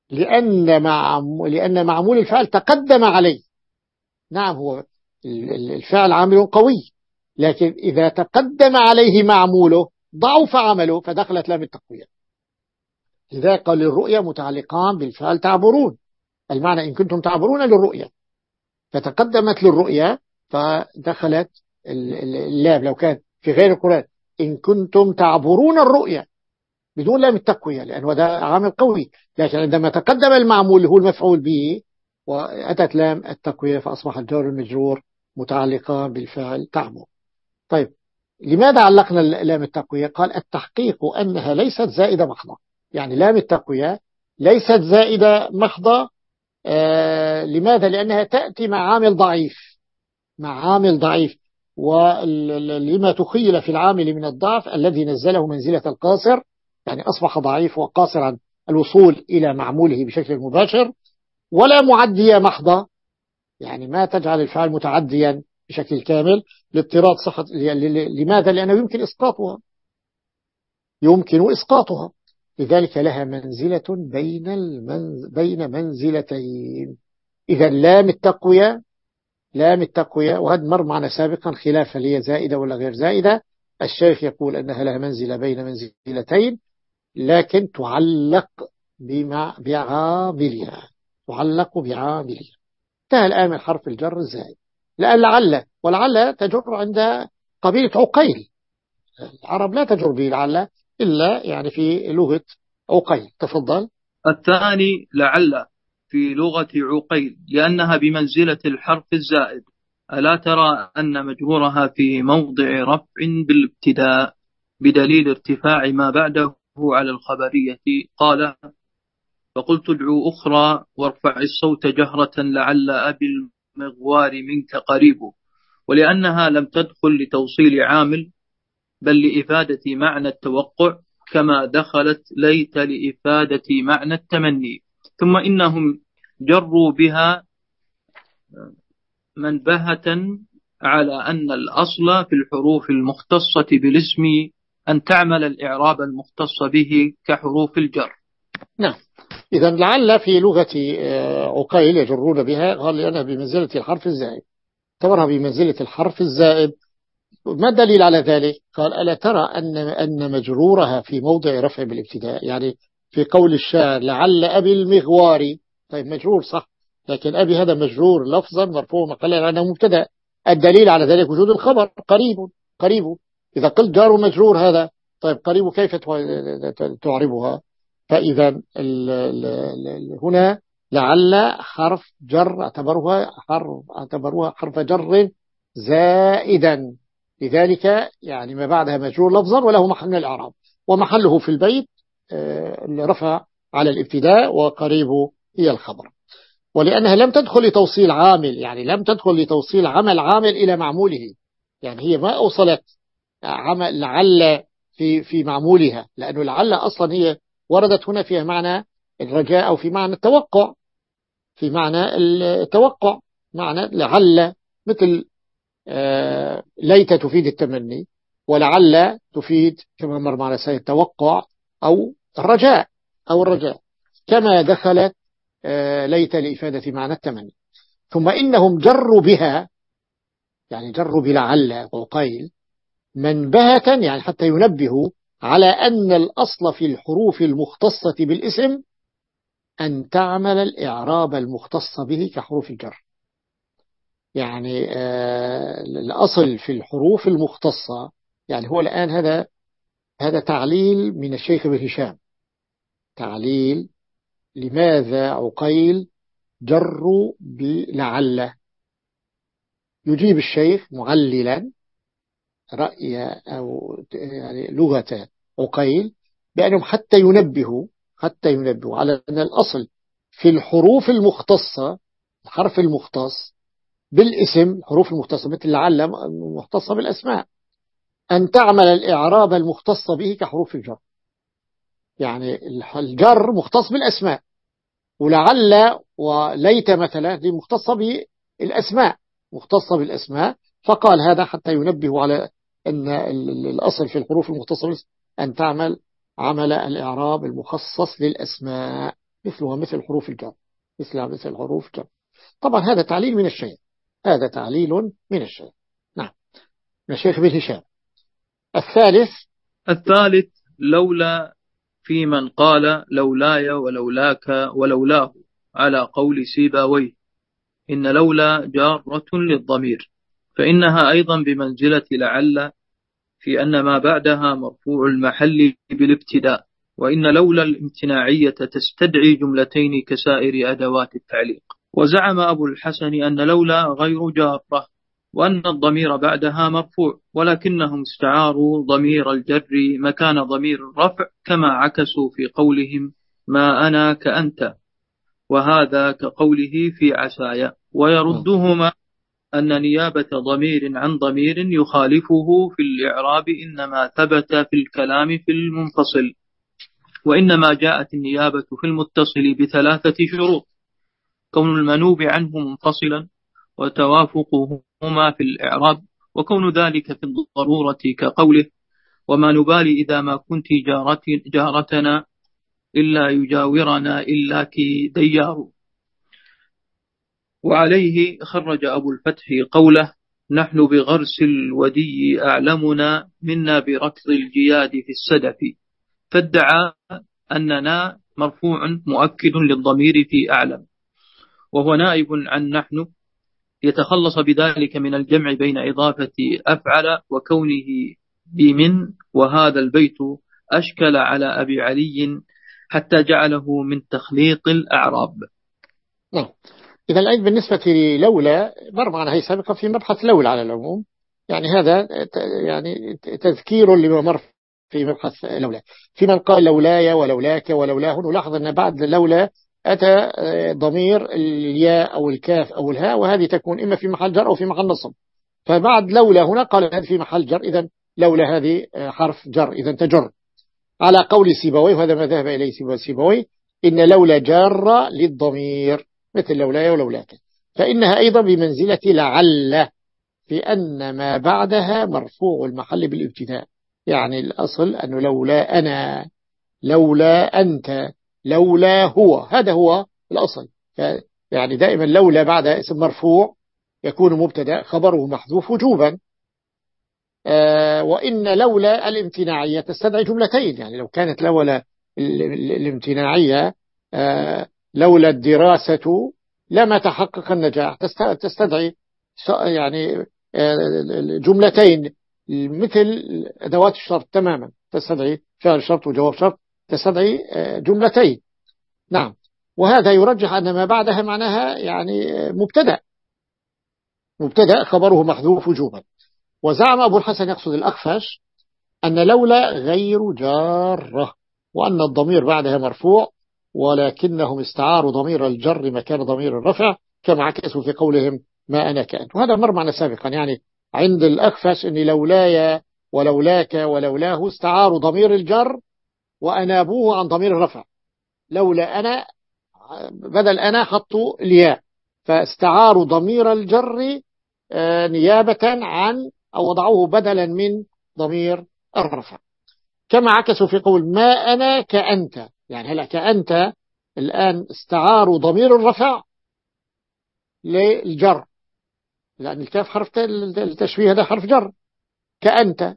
لأن مع لأن معمول الفعل تقدم عليه. نعم، هو الفعل عامل قوي، لكن إذا تقدم عليه معموله ضعف عمله، فدخلت لام التقوية. لذلك قال للرؤيا متعلقان بالفعل تعبرون، المعنى إن كنتم تعبرون للرؤيا، فتقدمت للرؤيا فدخلت اللام. لو كان في غير القرآن إن كنتم تعبرون الرؤيا بدون لام التقوية، لأنه ده عامل قوي، لكن عندما تقدم المعمول اللي هو المفعول به وأتت لام التقوية فأصبح الجار المجرور متعلقا بالفعل تعبر. طيب، لماذا علقنا لام التقوية؟ قال التحقيق أنها ليست زائدة محضة. يعني لام التقوية ليست زائدة محضة. آه لماذا؟ لأنها تأتي مع عامل ضعيف، مع عامل ضعيف، ولما تخيل في العامل من الضعف الذي نزله منزلة القاصر، يعني أصبح ضعيف وقاصر عن الوصول إلى معموله بشكل مباشر. ولا معدية محضة، يعني ما تجعل الفعل متعديا بشكل كامل لاضطراد صحة. لماذا؟ لأنه يمكن إسقاطها، يمكن إسقاطها. لذلك لها منزلة بين المنز... بين منزلتين. إذا لام التقوية، لام التقوية، وهذا مر معنا سابقا خلاف هل هي زائدة ولا غير زائدة. الشيخ يقول أنها لها منزلة بين منزلتين، لكن تعلق بمع... بعاملها، تعلق بعاملها. انتهى الآن من حرف الجر الزائد. لأن لعل ولعل تجر عند قبيلة عقيل، العرب لا تجر به لعل إلا يعني في لغة عقيل. تفضل. الثاني لعل في لغة عقيل لأنها بمنزلة الحرف الزائد. ألا ترى أن مجرورها في موضع رفع بالابتداء بدليل ارتفاع ما بعده على الخبرية؟ قال فقلت ادعو أخرى وارفع الصوت جهرة لعل أبي المغوار منك قريب. ولأنها لم تدخل لتوصيل عامل بل لإفادة معنى التوقع، كما دخلت ليت لإفادة معنى التمني. ثم إنهم جروا بها منبهة على أن الأصل في الحروف المختصة بالاسم أن تعمل الإعراب المختص به كحروف الجر. نعم، إذا لعل في لغة عقيل يجرون بها، قال لأنها بمنزلة الحرف الزائد، اعتبرها بمنزلة الحرف الزائد. ما الدليل على ذلك؟ قال ألا ترى أن أن مجرورها في موضع رفع بالابتداء، يعني في قول الشاعر لعل أبي المغوار. طيب مجرور صح، لكن أبي هذا مجرور لفظا مرفوع مقالا لأنه مبتدأ. الدليل على ذلك وجود الخبر قريب. قريب إذا قلت جار مجرور هذا، طيب قريب كيف تعربها؟ فإذا هنا لعل حرف جر اعتبروها حرف اعتبروها حرف جر زائدا، لذلك يعني ما بعدها مجرور لفظا وله محل من الإعراب، ومحله في البيت رفع على الابتداء وقريبه هي الخبر. ولأنها لم تدخل لتوصيل عامل، يعني لم تدخل لتوصيل عمل عامل إلى معموله، يعني هي ما أوصلت عمل لعل في في معمولها، لأنه لعل أصلا هي وردت هنا فيها معنى الرجاء أو في معنى التوقع، في معنى التوقع، معنى لعل مثل آه ليت تفيد التمني، ولعل تفيد كما مر معنا سيد التوقع أو الرجاء أو الرجاء، كما دخلت آه ليت لإفادة معنى التمني. ثم إنهم جروا بها، يعني جروا بلعل وقيل منبهة، يعني حتى ينبهوا على أن الأصل في الحروف المختصة بالاسم أن تعمل الإعراب المختص به كحروف الجر. يعني آه الأصل في الحروف المختصة، يعني هو الآن هذا هذا تعليل من الشيخ ابن هشام، تعليل لماذا عقيل جروا بلعل. يجيب الشيخ معللا رأي أو يعني لغة عقيل بأنهم حتى ينبهوا حتى ينبهوا على أن الأصل في الحروف المختصة، الحرف المختص بالاسم، الحروف المختصة مثل لعل مختصة بالأسماء، أن تعمل الإعراب المختص به كحروف الجر. يعني الجر مختص بالأسماء، ولعل وليت مثلا دي مختصة بالأسماء، مختصة بالأسماء. فقال هذا حتى ينبه على أن الأصل في الحروف المختصة بالاسم أن تعمل عمل الإعراب المخصص للأسماء. مثلها مثل حروف الجر، مثلها مثل حروف الجر. طبعا هذا تعليل من الشيء، هذا تعليل من الشيء. نعم. من الشيخ بن هشام. الثالث الثالث لولا في من قال لولاي ولولاك ولولاه على قول سيباويه إن لولا جارة للضمير، فإنها أيضا بمنزلة لعل في أن ما بعدها مرفوع المحل بالابتداء، وإن لولا الامتناعية تستدعي جملتين كسائر أدوات التعليق. وزعم أبو الحسن أن لولا غير جارة، وأن الضمير بعدها مرفوع، ولكنهم استعاروا ضمير الجر مكان ضمير الرفع، كما عكسوا في قولهم ما أنا كأنت، وهذا كقوله في عسايا. ويردهما أن نيابة ضمير عن ضمير يخالفه في الإعراب إنما ثبت في الكلام في المنفصل، وإنما جاءت النيابة في المتصل بثلاثة شروط: كون المنوب عنه منفصلا، وتوافقهما في الإعراب، وكون ذلك في الضرورة كقوله وما نبالي إذا ما كنت جارتنا إلا يجاورنا إلا كي ديار. وعليه خرج أبو الفتح قوله نحن بغرس الودي أعلمنا منا بركض الجياد في السدف، فادعى أننا مرفوع مؤكد للضمير في أعلم، وهو نائب عن نحن، يتخلص بذلك من الجمع بين إضافة أفعل وكونه بمن. وهذا البيت أشكل على أبي علي حتى جعله من تخليط الأعراب. نعم. إذا الآن بالنسبة للولا مر معنا هي سابقا في مبحث لولا على العموم، يعني هذا يعني تذكير لما مر في مبحث لولا. في من قال لولاي ولولاك ولولاه، نلاحظ أن بعد لولا أتى ضمير الياء أو الكاف أو الهاء، وهذه تكون إما في محل جر أو في محل نصب. فبعد لولا هنا قال هذه في محل جر، إذا لولا هذه حرف جر، إذا تجر على قول سيبويه، وهذا ما ذهب إليه سيبويه، إن لولا جار للضمير مثل لولاي ولولاك، فإنها أيضا بمنزلة لعل في أن ما بعدها مرفوع المحل بالابتداء. يعني الأصل أنه لولا أنا، لولا أنت، لولا هو، هذا هو الأصل. يعني دائما لولا بعد اسم مرفوع يكون مبتدأ خبره محذوف وجوبا. آه وإن لولا الامتناعية تستدعي جملتين، يعني لو كانت لولا الامتناعية آه لولا الدراسة لما تحقق النجاح، تستدعي يعني جملتين مثل أدوات الشرط تماما، تستدعي فعل شرط وجواب شرط، تستدعي جملتين. نعم. وهذا يرجح أن ما بعدها معناها يعني مبتدأ، مبتدأ خبره محذوف وجوبا. وزعم أبو الحسن يقصد الأخفش أن لولا غير جارة، وأن الضمير بعدها مرفوع، ولكنهم استعاروا ضمير الجر مكان ضمير الرفع، كما عكسوا في قولهم ما أنا كأنت. وهذا مر معنا سابقا، يعني عند الأخفش أن لولاي ولولاك ولولاه استعاروا ضمير الجر وأنابوه عن ضمير الرفع. لولا أنا بدل أنا حطوا الياء، فاستعاروا ضمير الجر نيابة عن أو وضعوه بدلا من ضمير الرفع، كما عكسوا في قول ما أنا كأنت. يعني هلا كأنت الآن استعاروا ضمير الرفع للجر، لأن الكاف حرف التشبيه هذا حرف جر كأنت،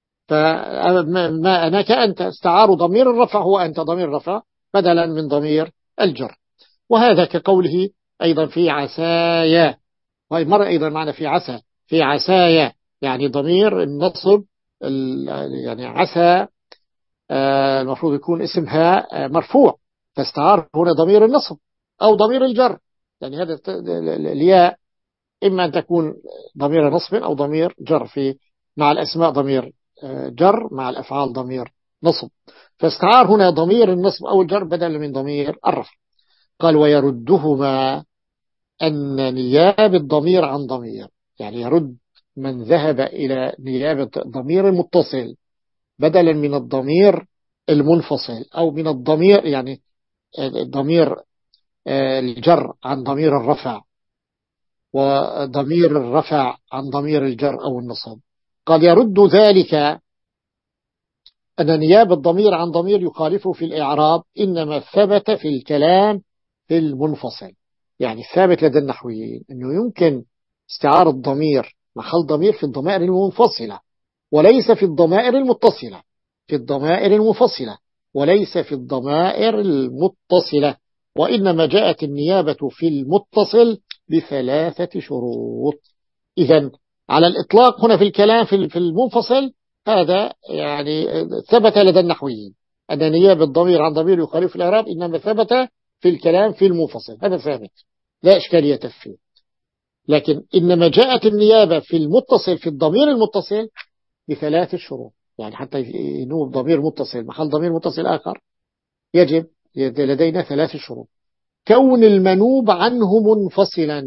فما أنا كأنت استعاروا ضمير الرفع هو أنت ضمير الرفع بدلا من ضمير الجر. وهذا كقوله أيضا في عسايا، وهي مرة أيضا معنا في عسى، في عسايا يعني ضمير النصب، يعني عسى المفروض يكون اسمها مرفوع، فاستعار هنا ضمير النصب أو ضمير الجر. يعني هذا الياء إما أن تكون ضمير نصب أو ضمير جر، في مع الأسماء ضمير جر، مع الأفعال ضمير نصب، فاستعار هنا ضمير النصب أو الجر بدلا من ضمير الرفع. قال ويردهما أن نيابة الضمير عن ضمير، يعني يرد من ذهب إلى نيابة ضمير المتصل بدلا من الضمير المنفصل، أو من الضمير يعني ضمير الجر عن ضمير الرفع، وضمير الرفع عن ضمير الجر أو النصب. قال يرد ذلك أن نيابة الضمير عن ضمير يخالفه في الإعراب إنما ثبت في الكلام في المنفصل. يعني الثابت لدى النحويين أنه يمكن استعارة الضمير محل ضمير في الضمائر المنفصلة وليس في الضمائر المتصلة، في الضمائر المنفصلة وليس في الضمائر المتصلة، وإنما جاءت النيابة في المتصل بثلاثة شروط. إذن على الإطلاق هنا في الكلام في المنفصل هذا يعني ثبت لدى النحويين أن نيابة الضمير عن ضمير يخالف الإعراب إنما ثبت في الكلام في المنفصل، هذا ثابت لا إشكالية فيه. لكن إنما جاءت النيابة في المتصل في الضمير المتصل بثلاث شروط، يعني حتى ينوب ضمير متصل محل ضمير متصل آخر يجب لدينا ثلاث شروط: كون المنوب عنه منفصلا،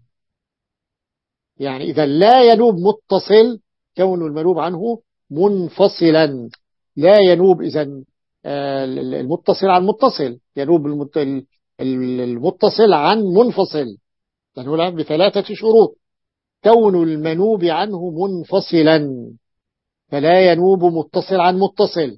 يعني إذا لا ينوب متصل كون المنوب عنه منفصلا، لا ينوب إذن المتصل عن متصل، ينوب المتصل عن منفصل، نقول بثلاثة شروط: كون المنوب عنه منفصلا فلا ينوب متصل عن متصل،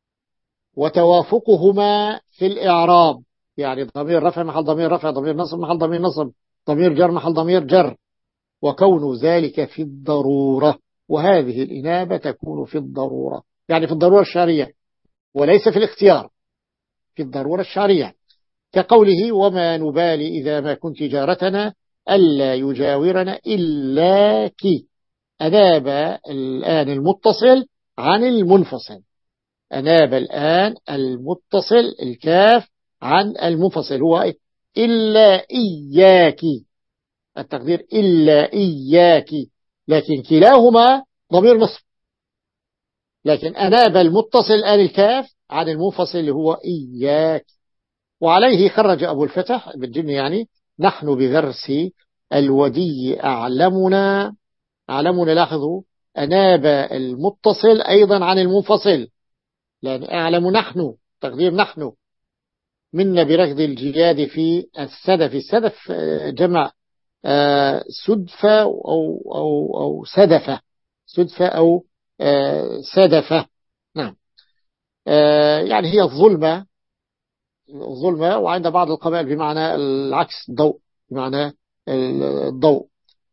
وتوافقهما في الإعراب، يعني ضمير رفع محل ضمير رفع، ضمير نصب محل ضمير نصب، ضمير جر محل ضمير جر، وكون ذلك في الضرورة، وهذه الإنابة تكون في الضرورة، يعني في الضرورة الشرعية وليس في الاختيار، في الضرورة الشرعية، كقوله: وما نبالي إذا ما كنت جارتنا ألا يجاورنا إلا كي. أناب الآن المتصل عن المنفصل، أناب الآن المتصل الكاف عن المنفصل، هو إلا إياك، التقدير إلا إياك، لكن كلاهما ضمير نصب، لكن أناب المتصل الآن الكاف عن المنفصل اللي هو إياك. وعليه خرج أبو الفتح بالجن يعني: نحن بذرس الودي أعلمنا، أعلمنا لاحظوا أناب المتصل أيضا عن المنفصل، لأن أعلم نحن تقدير نحن، منا بركض الجياد في السدف، السدف جمع سدفة أو, أو, أو سدفة، سدفة أو سدفة، نعم، يعني هي الظلمة، الظلمة، وعند بعض القبائل بمعنى العكس الضوء، بمعنى الضوء.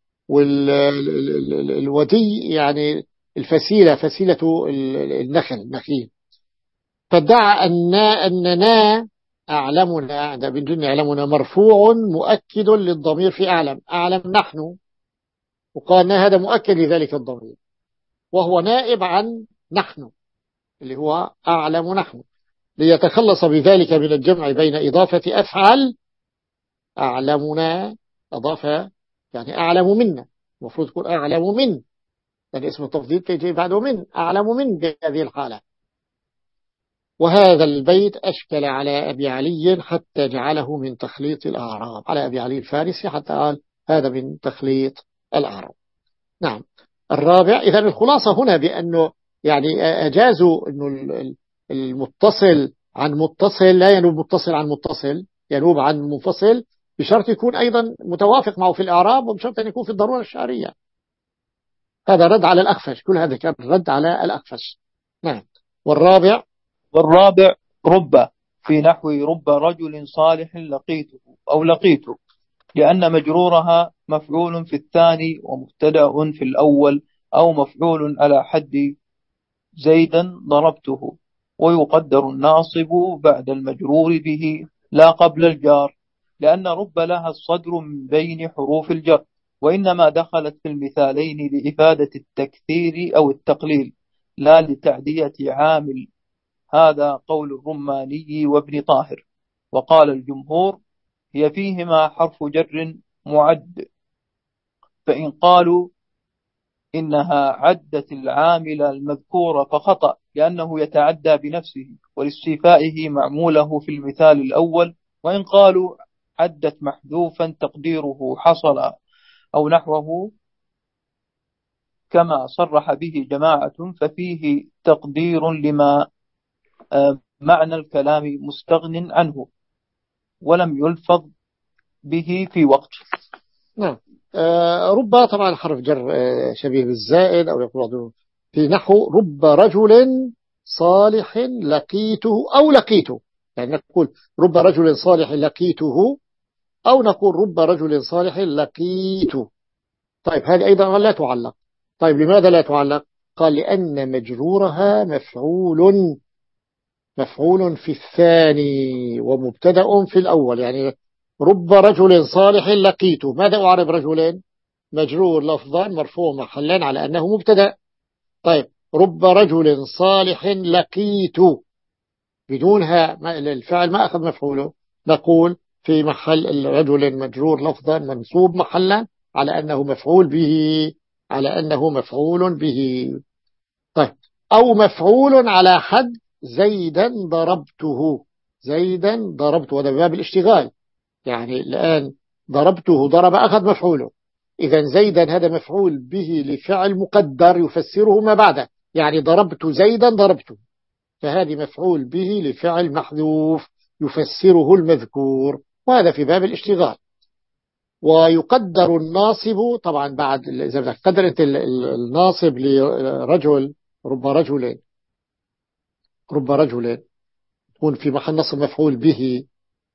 والودي يعني الفسيلة، فسيلة النخل النخيل. فادعى أن أننا أعلمنا عند ابن جن أعلمنا مرفوع مؤكد للضمير في أعلم، أعلم نحن، وقال هذا مؤكد لذلك الضمير، وهو نائب عن نحن اللي هو أعلم نحن، ليتخلص بذلك من الجمع بين إضافة أفعل، أعلمنا أضافة يعني أعلم منا، المفروض تكون أعلم من، يعني اسم التفضيل تيجي بعده من، أعلم من بهذه الحالة. وهذا البيت أشكل على أبي علي حتى جعله من تخليط الأعراب، على أبي علي الفارسي حتى قال هذا من تخليط الأعراب. نعم. الرابع، إذا الخلاصة هنا بأنه يعني أجازوا أنه المتصل عن متصل لا ينوب متصل عن متصل، ينوب عن منفصل، بشرط يكون أيضا متوافق معه في الإعراب، وبشرط أن يكون في الضرورة الشعرية. هذا رد على الأخفش، كل هذا كان رد على الأخفش. نعم. والرابع والرابع رب في نحو رب رجل صالح لقيته أو لقيته، لأن مجرورها مفعول في الثاني ومبتدأ في الأول، أو مفعول على حد زيدا ضربته، ويقدر الناصب بعد المجرور به لا قبل الجار، لأن رب لها الصدر من بين حروف الجر، وإنما دخلت في المثالين لإفادة التكثير أو التقليل لا لتعدية عامل. هذا قول الرماني وابن طاهر. وقال الجمهور: هي فيهما حرف جر معد، فإن قالوا إنها عدت العامل المذكور فخطأ، لأنه يتعدى بنفسه ولاستيفائه معموله في المثال الأول، وإن قالوا عدت محذوفا تقديره حصل أو نحوه كما صرح به جماعة، ففيه تقدير لما معنى الكلام مستغن عنه ولم يلفظ به في وقت. نعم. آه رب طبعا حرف جر آه شبيه بالزائد، أو يقول في نحو رب رجل صالح لقيته أو لقيته، يعني نقول رب رجل صالح لقيته، أو نقول رب رجل صالح لقيته. طيب هذه أيضا لا تعلق. طيب لماذا لا تعلق؟ قال لأن مجرورها مفعول مفعول في الثاني ومبتدأ في الأول. يعني رب رجل صالح لقيته، ماذا أعرب رجلين؟ مجرور لفظا مرفوع محلا على أنه مبتدأ. طيب رب رجل صالح لقيت بدونها الفعل ما أخذ مفعوله، نقول في محل رجل مجرور لفظا منصوب محلا على أنه مفعول به، على أنه مفعول به. طيب أو مفعول على حد زيدا ضربته، زيدا ضربته، هذا باب الاشتغال. يعني الآن ضربته ضرب أخذ مفعوله، إذا زيدا هذا مفعول به لفعل مقدر يفسره ما بعده، يعني ضربت زيدا ضربته، فهذه مفعول به لفعل محذوف يفسره المذكور، وهذا في باب الاشتغال. ويقدر الناصب طبعا بعد إذا بدك قدر أنت الناصب لرجل رب رجل، رب رجل تكون في محل نصب مفعول به،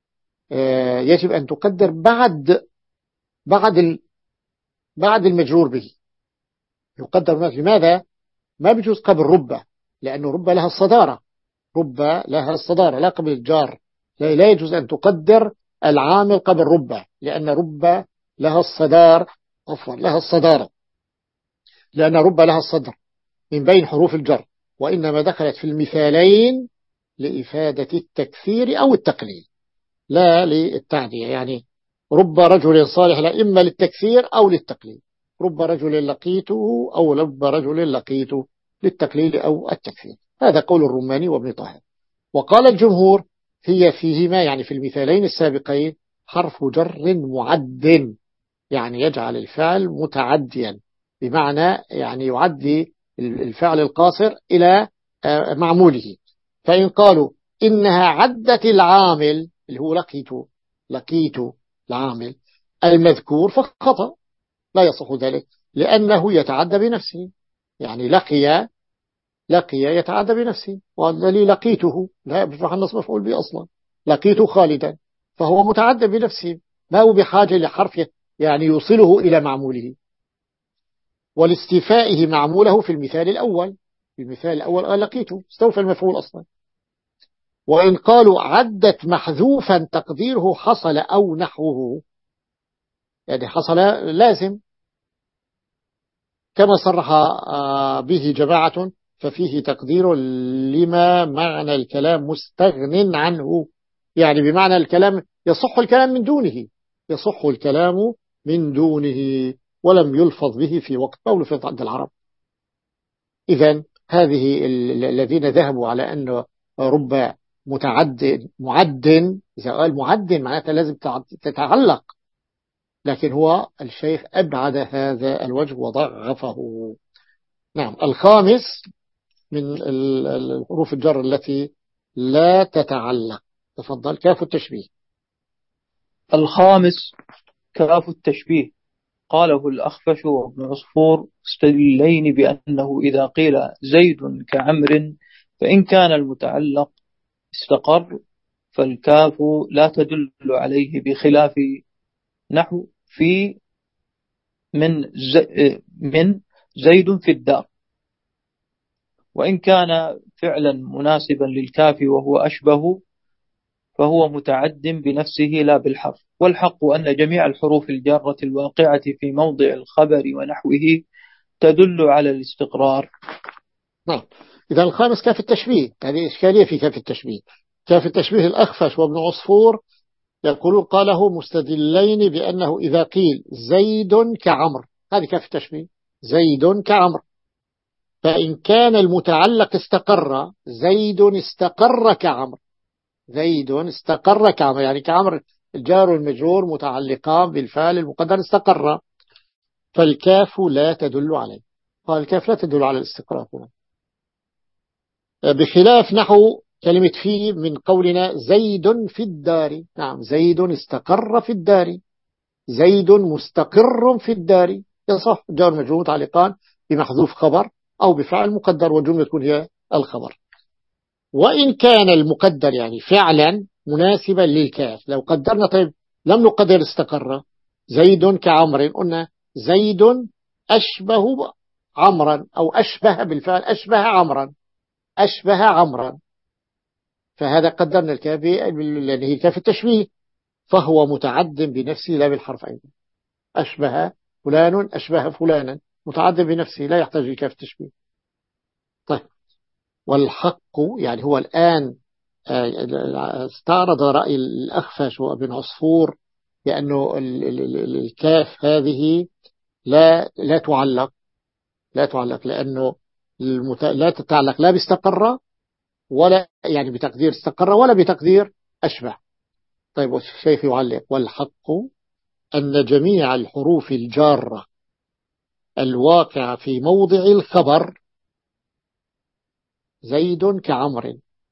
يجب أن تقدر بعد بعد بعد المجرور به، يقدر. لماذا؟ ما بيجوز قبل ربة، لأنه ربة لها الصدارة، ربة لها الصدارة لا قبل الجار، لا, لا يجوز أن تقدر العامل قبل ربة، لأن ربة لها الصدار، عفوا لها الصدارة، لأن ربة لها الصدر من بين حروف الجر، وإنما دخلت في المثالين لإفادة التكثير أو التقليل لا للتعدية. يعني رب رجل صالح لا إما للتكثير أو للتقليل، رب رجل لقيته أو رب رجل لقيته للتقليل أو التكثير. هذا قول الرماني وابن طاهر. وقال الجمهور هي فيهما، يعني في المثالين السابقين، حرف جر معد، يعني يجعل الفعل متعديا، بمعنى يعني يعدي الفعل القاصر إلى معموله. فإن قالوا إنها عدت العامل اللي هو لقيته لقيته العامل المذكور فخطأ، لا يصح ذلك، لأنه يتعدى بنفسه. يعني لقي لقي يتعدى بنفسه، والذي لقيته لا يصبح النص مفعول به أصلا، لقيته خالدا فهو متعدى بنفسه، ما هو بحاجة لحرف يعني يوصله إلى معموله. ولاستيفائه معموله في المثال الأول، في المثال الأول قال لقيته استوفى المفعول أصلا. وإن قالوا عدت محذوفا تقديره حصل أو نحوه، يعني حصل لازم كما صرح به جماعة، ففيه تقدير لما معنى الكلام مستغن عنه، يعني بمعنى الكلام يصح الكلام من دونه، يصح الكلام من دونه ولم يلفظ به في وقت أو لفظ عند العرب. إذن هذه الذين ذهبوا على أن رب متعد معد، إذا قال معد معناتها لازم تتعلق، لكن هو الشيخ أبعد هذا الوجه وضعفه. نعم. الخامس من الحروف الجر التي لا تتعلق، تفضل. كاف التشبيه. الخامس كاف التشبيه، قاله الأخفش وابن عصفور مستدلين بأنه إذا قيل زيد كعمر فإن كان المتعلق استقر فالكاف لا تدل عليه، بخلاف نحو في من زي من زيد في الدار، وإن كان فعلا مناسبا للكاف وهو أشبه فهو متعد بنفسه لا بالحرف. والحق أن جميع الحروف الجارة الواقعة في موضع الخبر ونحوه تدل على الاستقرار. نعم. إذا الخامس كاف التشبيه، هذه إشكالية في كاف التشبيه. كاف التشبيه الأخفش وابن عصفور يقولون قاله مستدلين بأنه إذا قيل زيد كعمر، هذه كاف التشبيه، زيد كعمر، فإن كان المتعلق استقر، زيد استقر كعمر، زيد استقر كعمر، يعني كعمر الجار والمجرور متعلقان بالفعل المقدر استقر، فالكاف لا تدل عليه. قال الكاف لا تدل على الاستقرار هنا، بخلاف نحو كلمة في من قولنا زيد في الدار. نعم، زيد استقر في الدار، زيد مستقر في الدار، يصح جار مجرور متعلقان بمحذوف خبر أو بفعل مقدر والجملة تكون هي الخبر. وإن كان المقدر يعني فعلا مناسبا للكاف. لو قدرنا طيب لم نقدر استقر، زيد كعمر، قلنا زيد أشبه عمرا أو أشبه بالفعل أشبه عمرا، أشبه عمرا، فهذا قدرنا الكاف لأنه هي كاف التشبيه، فهو متعد بنفسه لا بالحرف أيضا. أشبه فلان أشبه فلانا، متعد بنفسه لا يحتاج لكاف التشبيه. طيب والحق يعني هو الآن استعرض رأي الأخفش وابن عصفور بأنه الكاف هذه لا لا تعلق، لا تعلق لأنه المت... لا تتعلق لا باستقر ولا يعني بتقدير استقر ولا بتقدير أشبه. طيب والشيخ يعلق: والحق أن جميع الحروف الجارة الواقعة في موضع الخبر، زيد كعمر،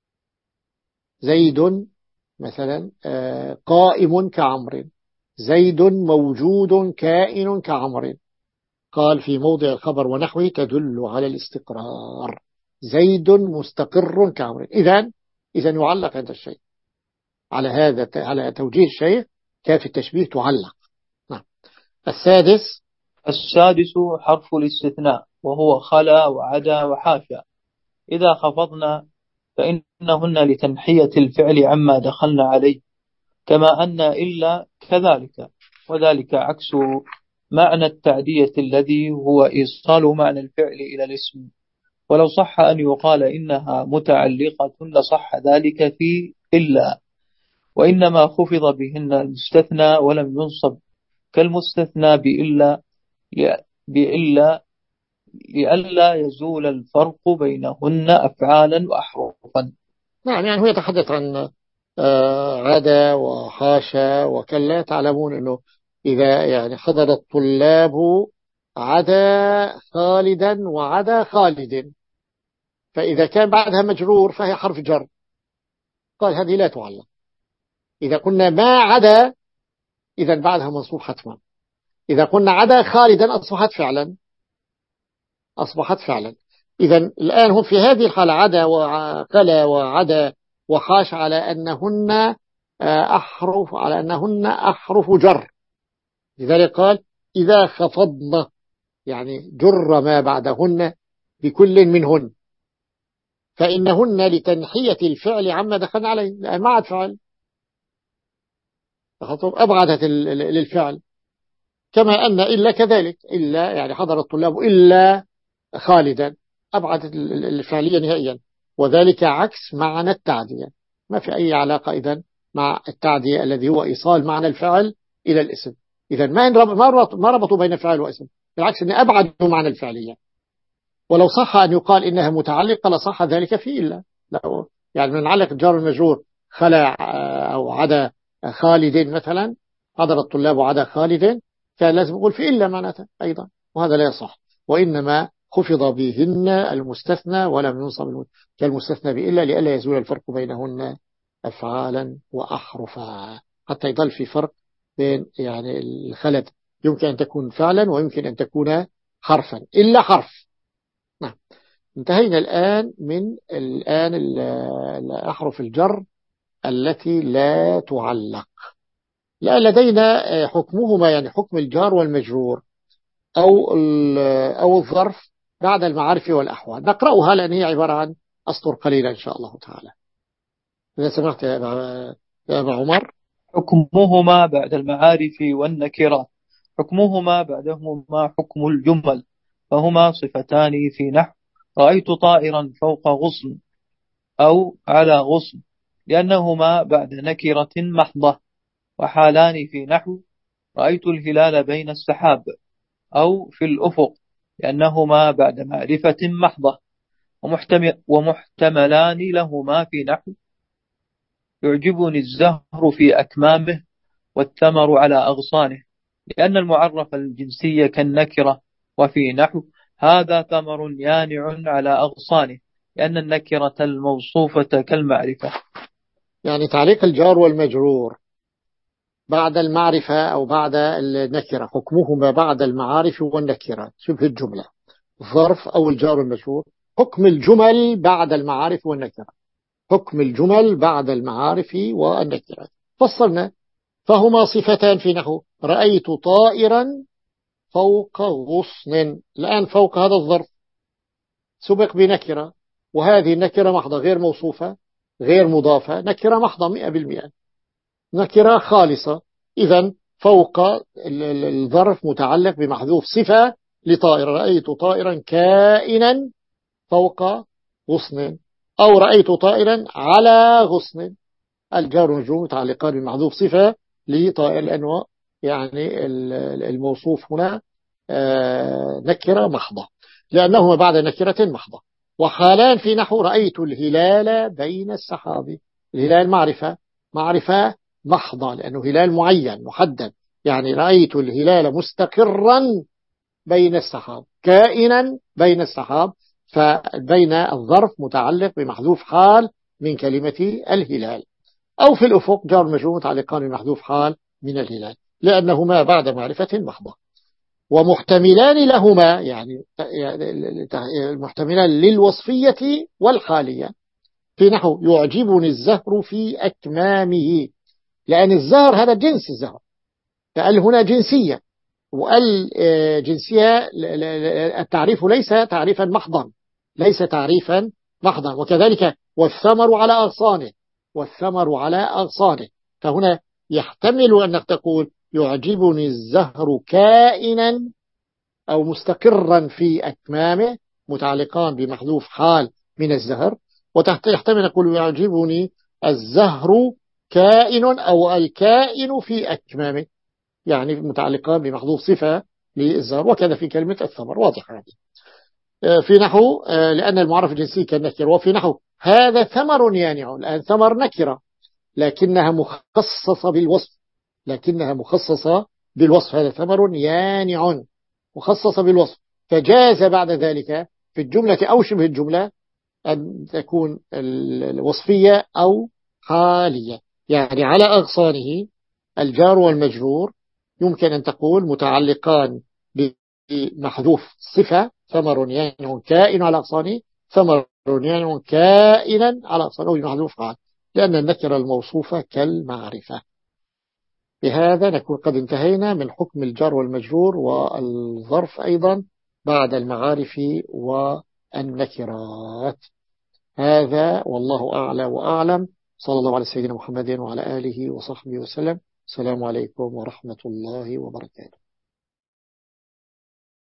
زيد مثلا قائم كعمر، زيد موجود كائن كعمر، قال في موضع الخبر ونحوه تدل على الاستقرار، زيد مستقر كعمر. إذن إذن يعلق هذا الشيء على هذا على توجيه الشيء كاف التشبيه تعلق. نعم. السادس السادس حرف الاستثناء وهو خلا وعدا وحاشا. إذا خفضنا فإنهن لتنحية الفعل عما دخلنا عليه، كما أن إلا كذلك، وذلك عكس معنى التعدية الذي هو إيصال معنى الفعل إلى الاسم. ولو صح أن يقال إنها متعلقة لصح ذلك في إلا، وإنما خفض بهن المستثنى ولم ينصب كالمستثنى بإلا بإلا لئلا يزول الفرق بينهن أفعالا وأحرفا. نعم، يعني هو يتحدث عن عدا وحاشا وكلا. تعلمون أنه إذا يعني حضر الطلاب عدا خالدا وعدا خالد، فإذا كان بعدها مجرور فهي حرف جر، قال هذه لا تعلق. إذا قلنا ما عدا إذا بعدها منصوب حتما. إذا قلنا عدا خالدا أصبحت فعلا، أصبحت فعلا. إذا الآن هم في هذه الحالة عدا وكلا وعدا وحاش على أنهن أحرف على أنهن أحرف جر، لذلك قال إذا خفضنا يعني جر ما بعدهن بكل منهن، فإنهن لتنحية الفعل عما دخلنا عليه، لأن ما عاد فعل أبعدت للفعل. كما أن إلا كذلك، إلا يعني حضر الطلاب إلا خالدا أبعدت الفعلية نهائيا، وذلك عكس معنى التعدية، ما في أي علاقة إذن مع التعدية الذي هو إيصال معنى الفعل إلى الاسم. إذن ما ما ربطوا بين الفعل والاسم، بالعكس أن أبعدوا معنى الفعلية. ولو صح أن يقال إنها متعلقة لصح ذلك في إلا، يعني من علق الجار المجرور خلع أو عدا خالد مثلا، حضر الطلاب عدا خالد، كان لازم يقول في إلا معناتها أيضا، وهذا لا يصح. وإنما خفض بهن المستثنى ولم ينصب كالمستثنى بإلا لئلا يزول الفرق بينهن أفعالا وأحرفا، حتى يضل في فرق بين يعني الخلد، يمكن أن تكون فعلا ويمكن أن تكون حرفا إلا حرف. نعم. انتهينا الآن من الآن الأحرف الجر التي لا تعلق. لا لدينا حكمهما يعني حكم الجار والمجرور أو أو الظرف بعد المعارف والأحوال. نقرأها لأن هي عبارة عن أسطر قليلة إن شاء الله تعالى. إذا سمحت يا أبا عمر. حكمهما بعد المعارف والنكرات. حكمهما بعدهما حكم الجمل، فهما صفتان في نحو رأيت طائرا فوق غصن أو على غصن، لأنهما بعد نكرة محضة. وحالان في نحو رأيت الهلال بين السحاب أو في الأفق، لأنهما بعد معرفة محضة. ومحتملان لهما في نحو يعجبني الزهر في أكمامه والثمر على أغصانه، لأن المعرف الجنسية كالنكرة. وفي نحو هذا ثمر يانع على أغصانه، لأن النكرة الموصوفة كالمعرفة. يعني تعليق الجار والمجرور بعد المعرفة أو بعد النكرة، حكمهما بعد المعارف والنكرات شبه الجملة، الظرف أو الجار والمجرور. حكم الجمل بعد المعارف والنكرة، حكم الجمل بعد المعارف والنكرات. فصلنا، فهما صفتان في نحو رأيت طائرا فوق غصن. الآن فوق هذا الظرف سبق بنكرة، وهذه النكرة محضة غير موصوفة غير مضافة، نكرة محضة مئة بالمئة، نكرة خالصة. إذن فوق الظرف متعلق بمحذوف صفة لطائر، رأيت طائرا كائنا فوق غصن، أو رأيت طائرا على غصن. الجار والمجرور متعلقان بمحذوف صفة لطائر، لأنه يعني الموصوف هنا نكرة محضة، لأنهما بعد نكرة محضة. وحالان في نحو رأيت الهلال بين السحاب. الهلال معرفة، معرفة محضة لأنه هلال معين محدد، يعني رأيت الهلال مستقرا بين السحاب، كائنا بين السحاب، فبين الظرف متعلق بمحذوف حال من كلمة الهلال. أو في الأفق جار مجرور متعلقان بمحذوف حال من الهلال، لأنهما بعد معرفة محضة. ومحتملان لهما، يعني المحتملان للوصفية والحالية، في نحو يعجبني الزهر في أكمامه، لأن الزهر هذا جنس الزهر، فقال هنا جنسية، وقال جنسية التعريف ليس تعريفا محضا، ليس تعريفا محضا. وكذلك والثمر على أغصانه، والثمر على أغصانه، فهنا يحتمل أنك تقول يعجبني الزهر كائنا أو مستقرا في أكمامه متعلقان بمحذوف حال من الزهر، ويحتمل أن يقول يعجبني الزهر كائن أو الكائن في أكمامه، يعني متعلقان بمحذوف صفة للزهر. وكذا في كلمة الثمر، واضح هذه. في نحو لأن المعرف الجنسي كالنكرة. وفي نحو هذا ثمر يانع. الآن ثمر نكرة لكنها مخصصة بالوصف، لكنها مخصصة بالوصف، هذا ثمر يانع مخصصة بالوصف، فجاز بعد ذلك في الجملة أو شبه الجملة أن تكون الوصفية أو حالية. يعني على أغصانه الجار والمجرور يمكن أن تقول متعلقان بمحذوف صفة، ثمر يانع كائن على أغصانه، ثمر يانع كائنا على أغصانه بمحذوف حال، لأن النكرة الموصوفة كالمعرفة. بهذا نكون قد انتهينا من حكم الجار والمجرور والظرف أيضا بعد المعارف والنكرات. هذا والله أعلى وأعلم. صلى الله على سيدنا محمد وعلى آله وصحبه وسلم. السلام عليكم ورحمة الله وبركاته.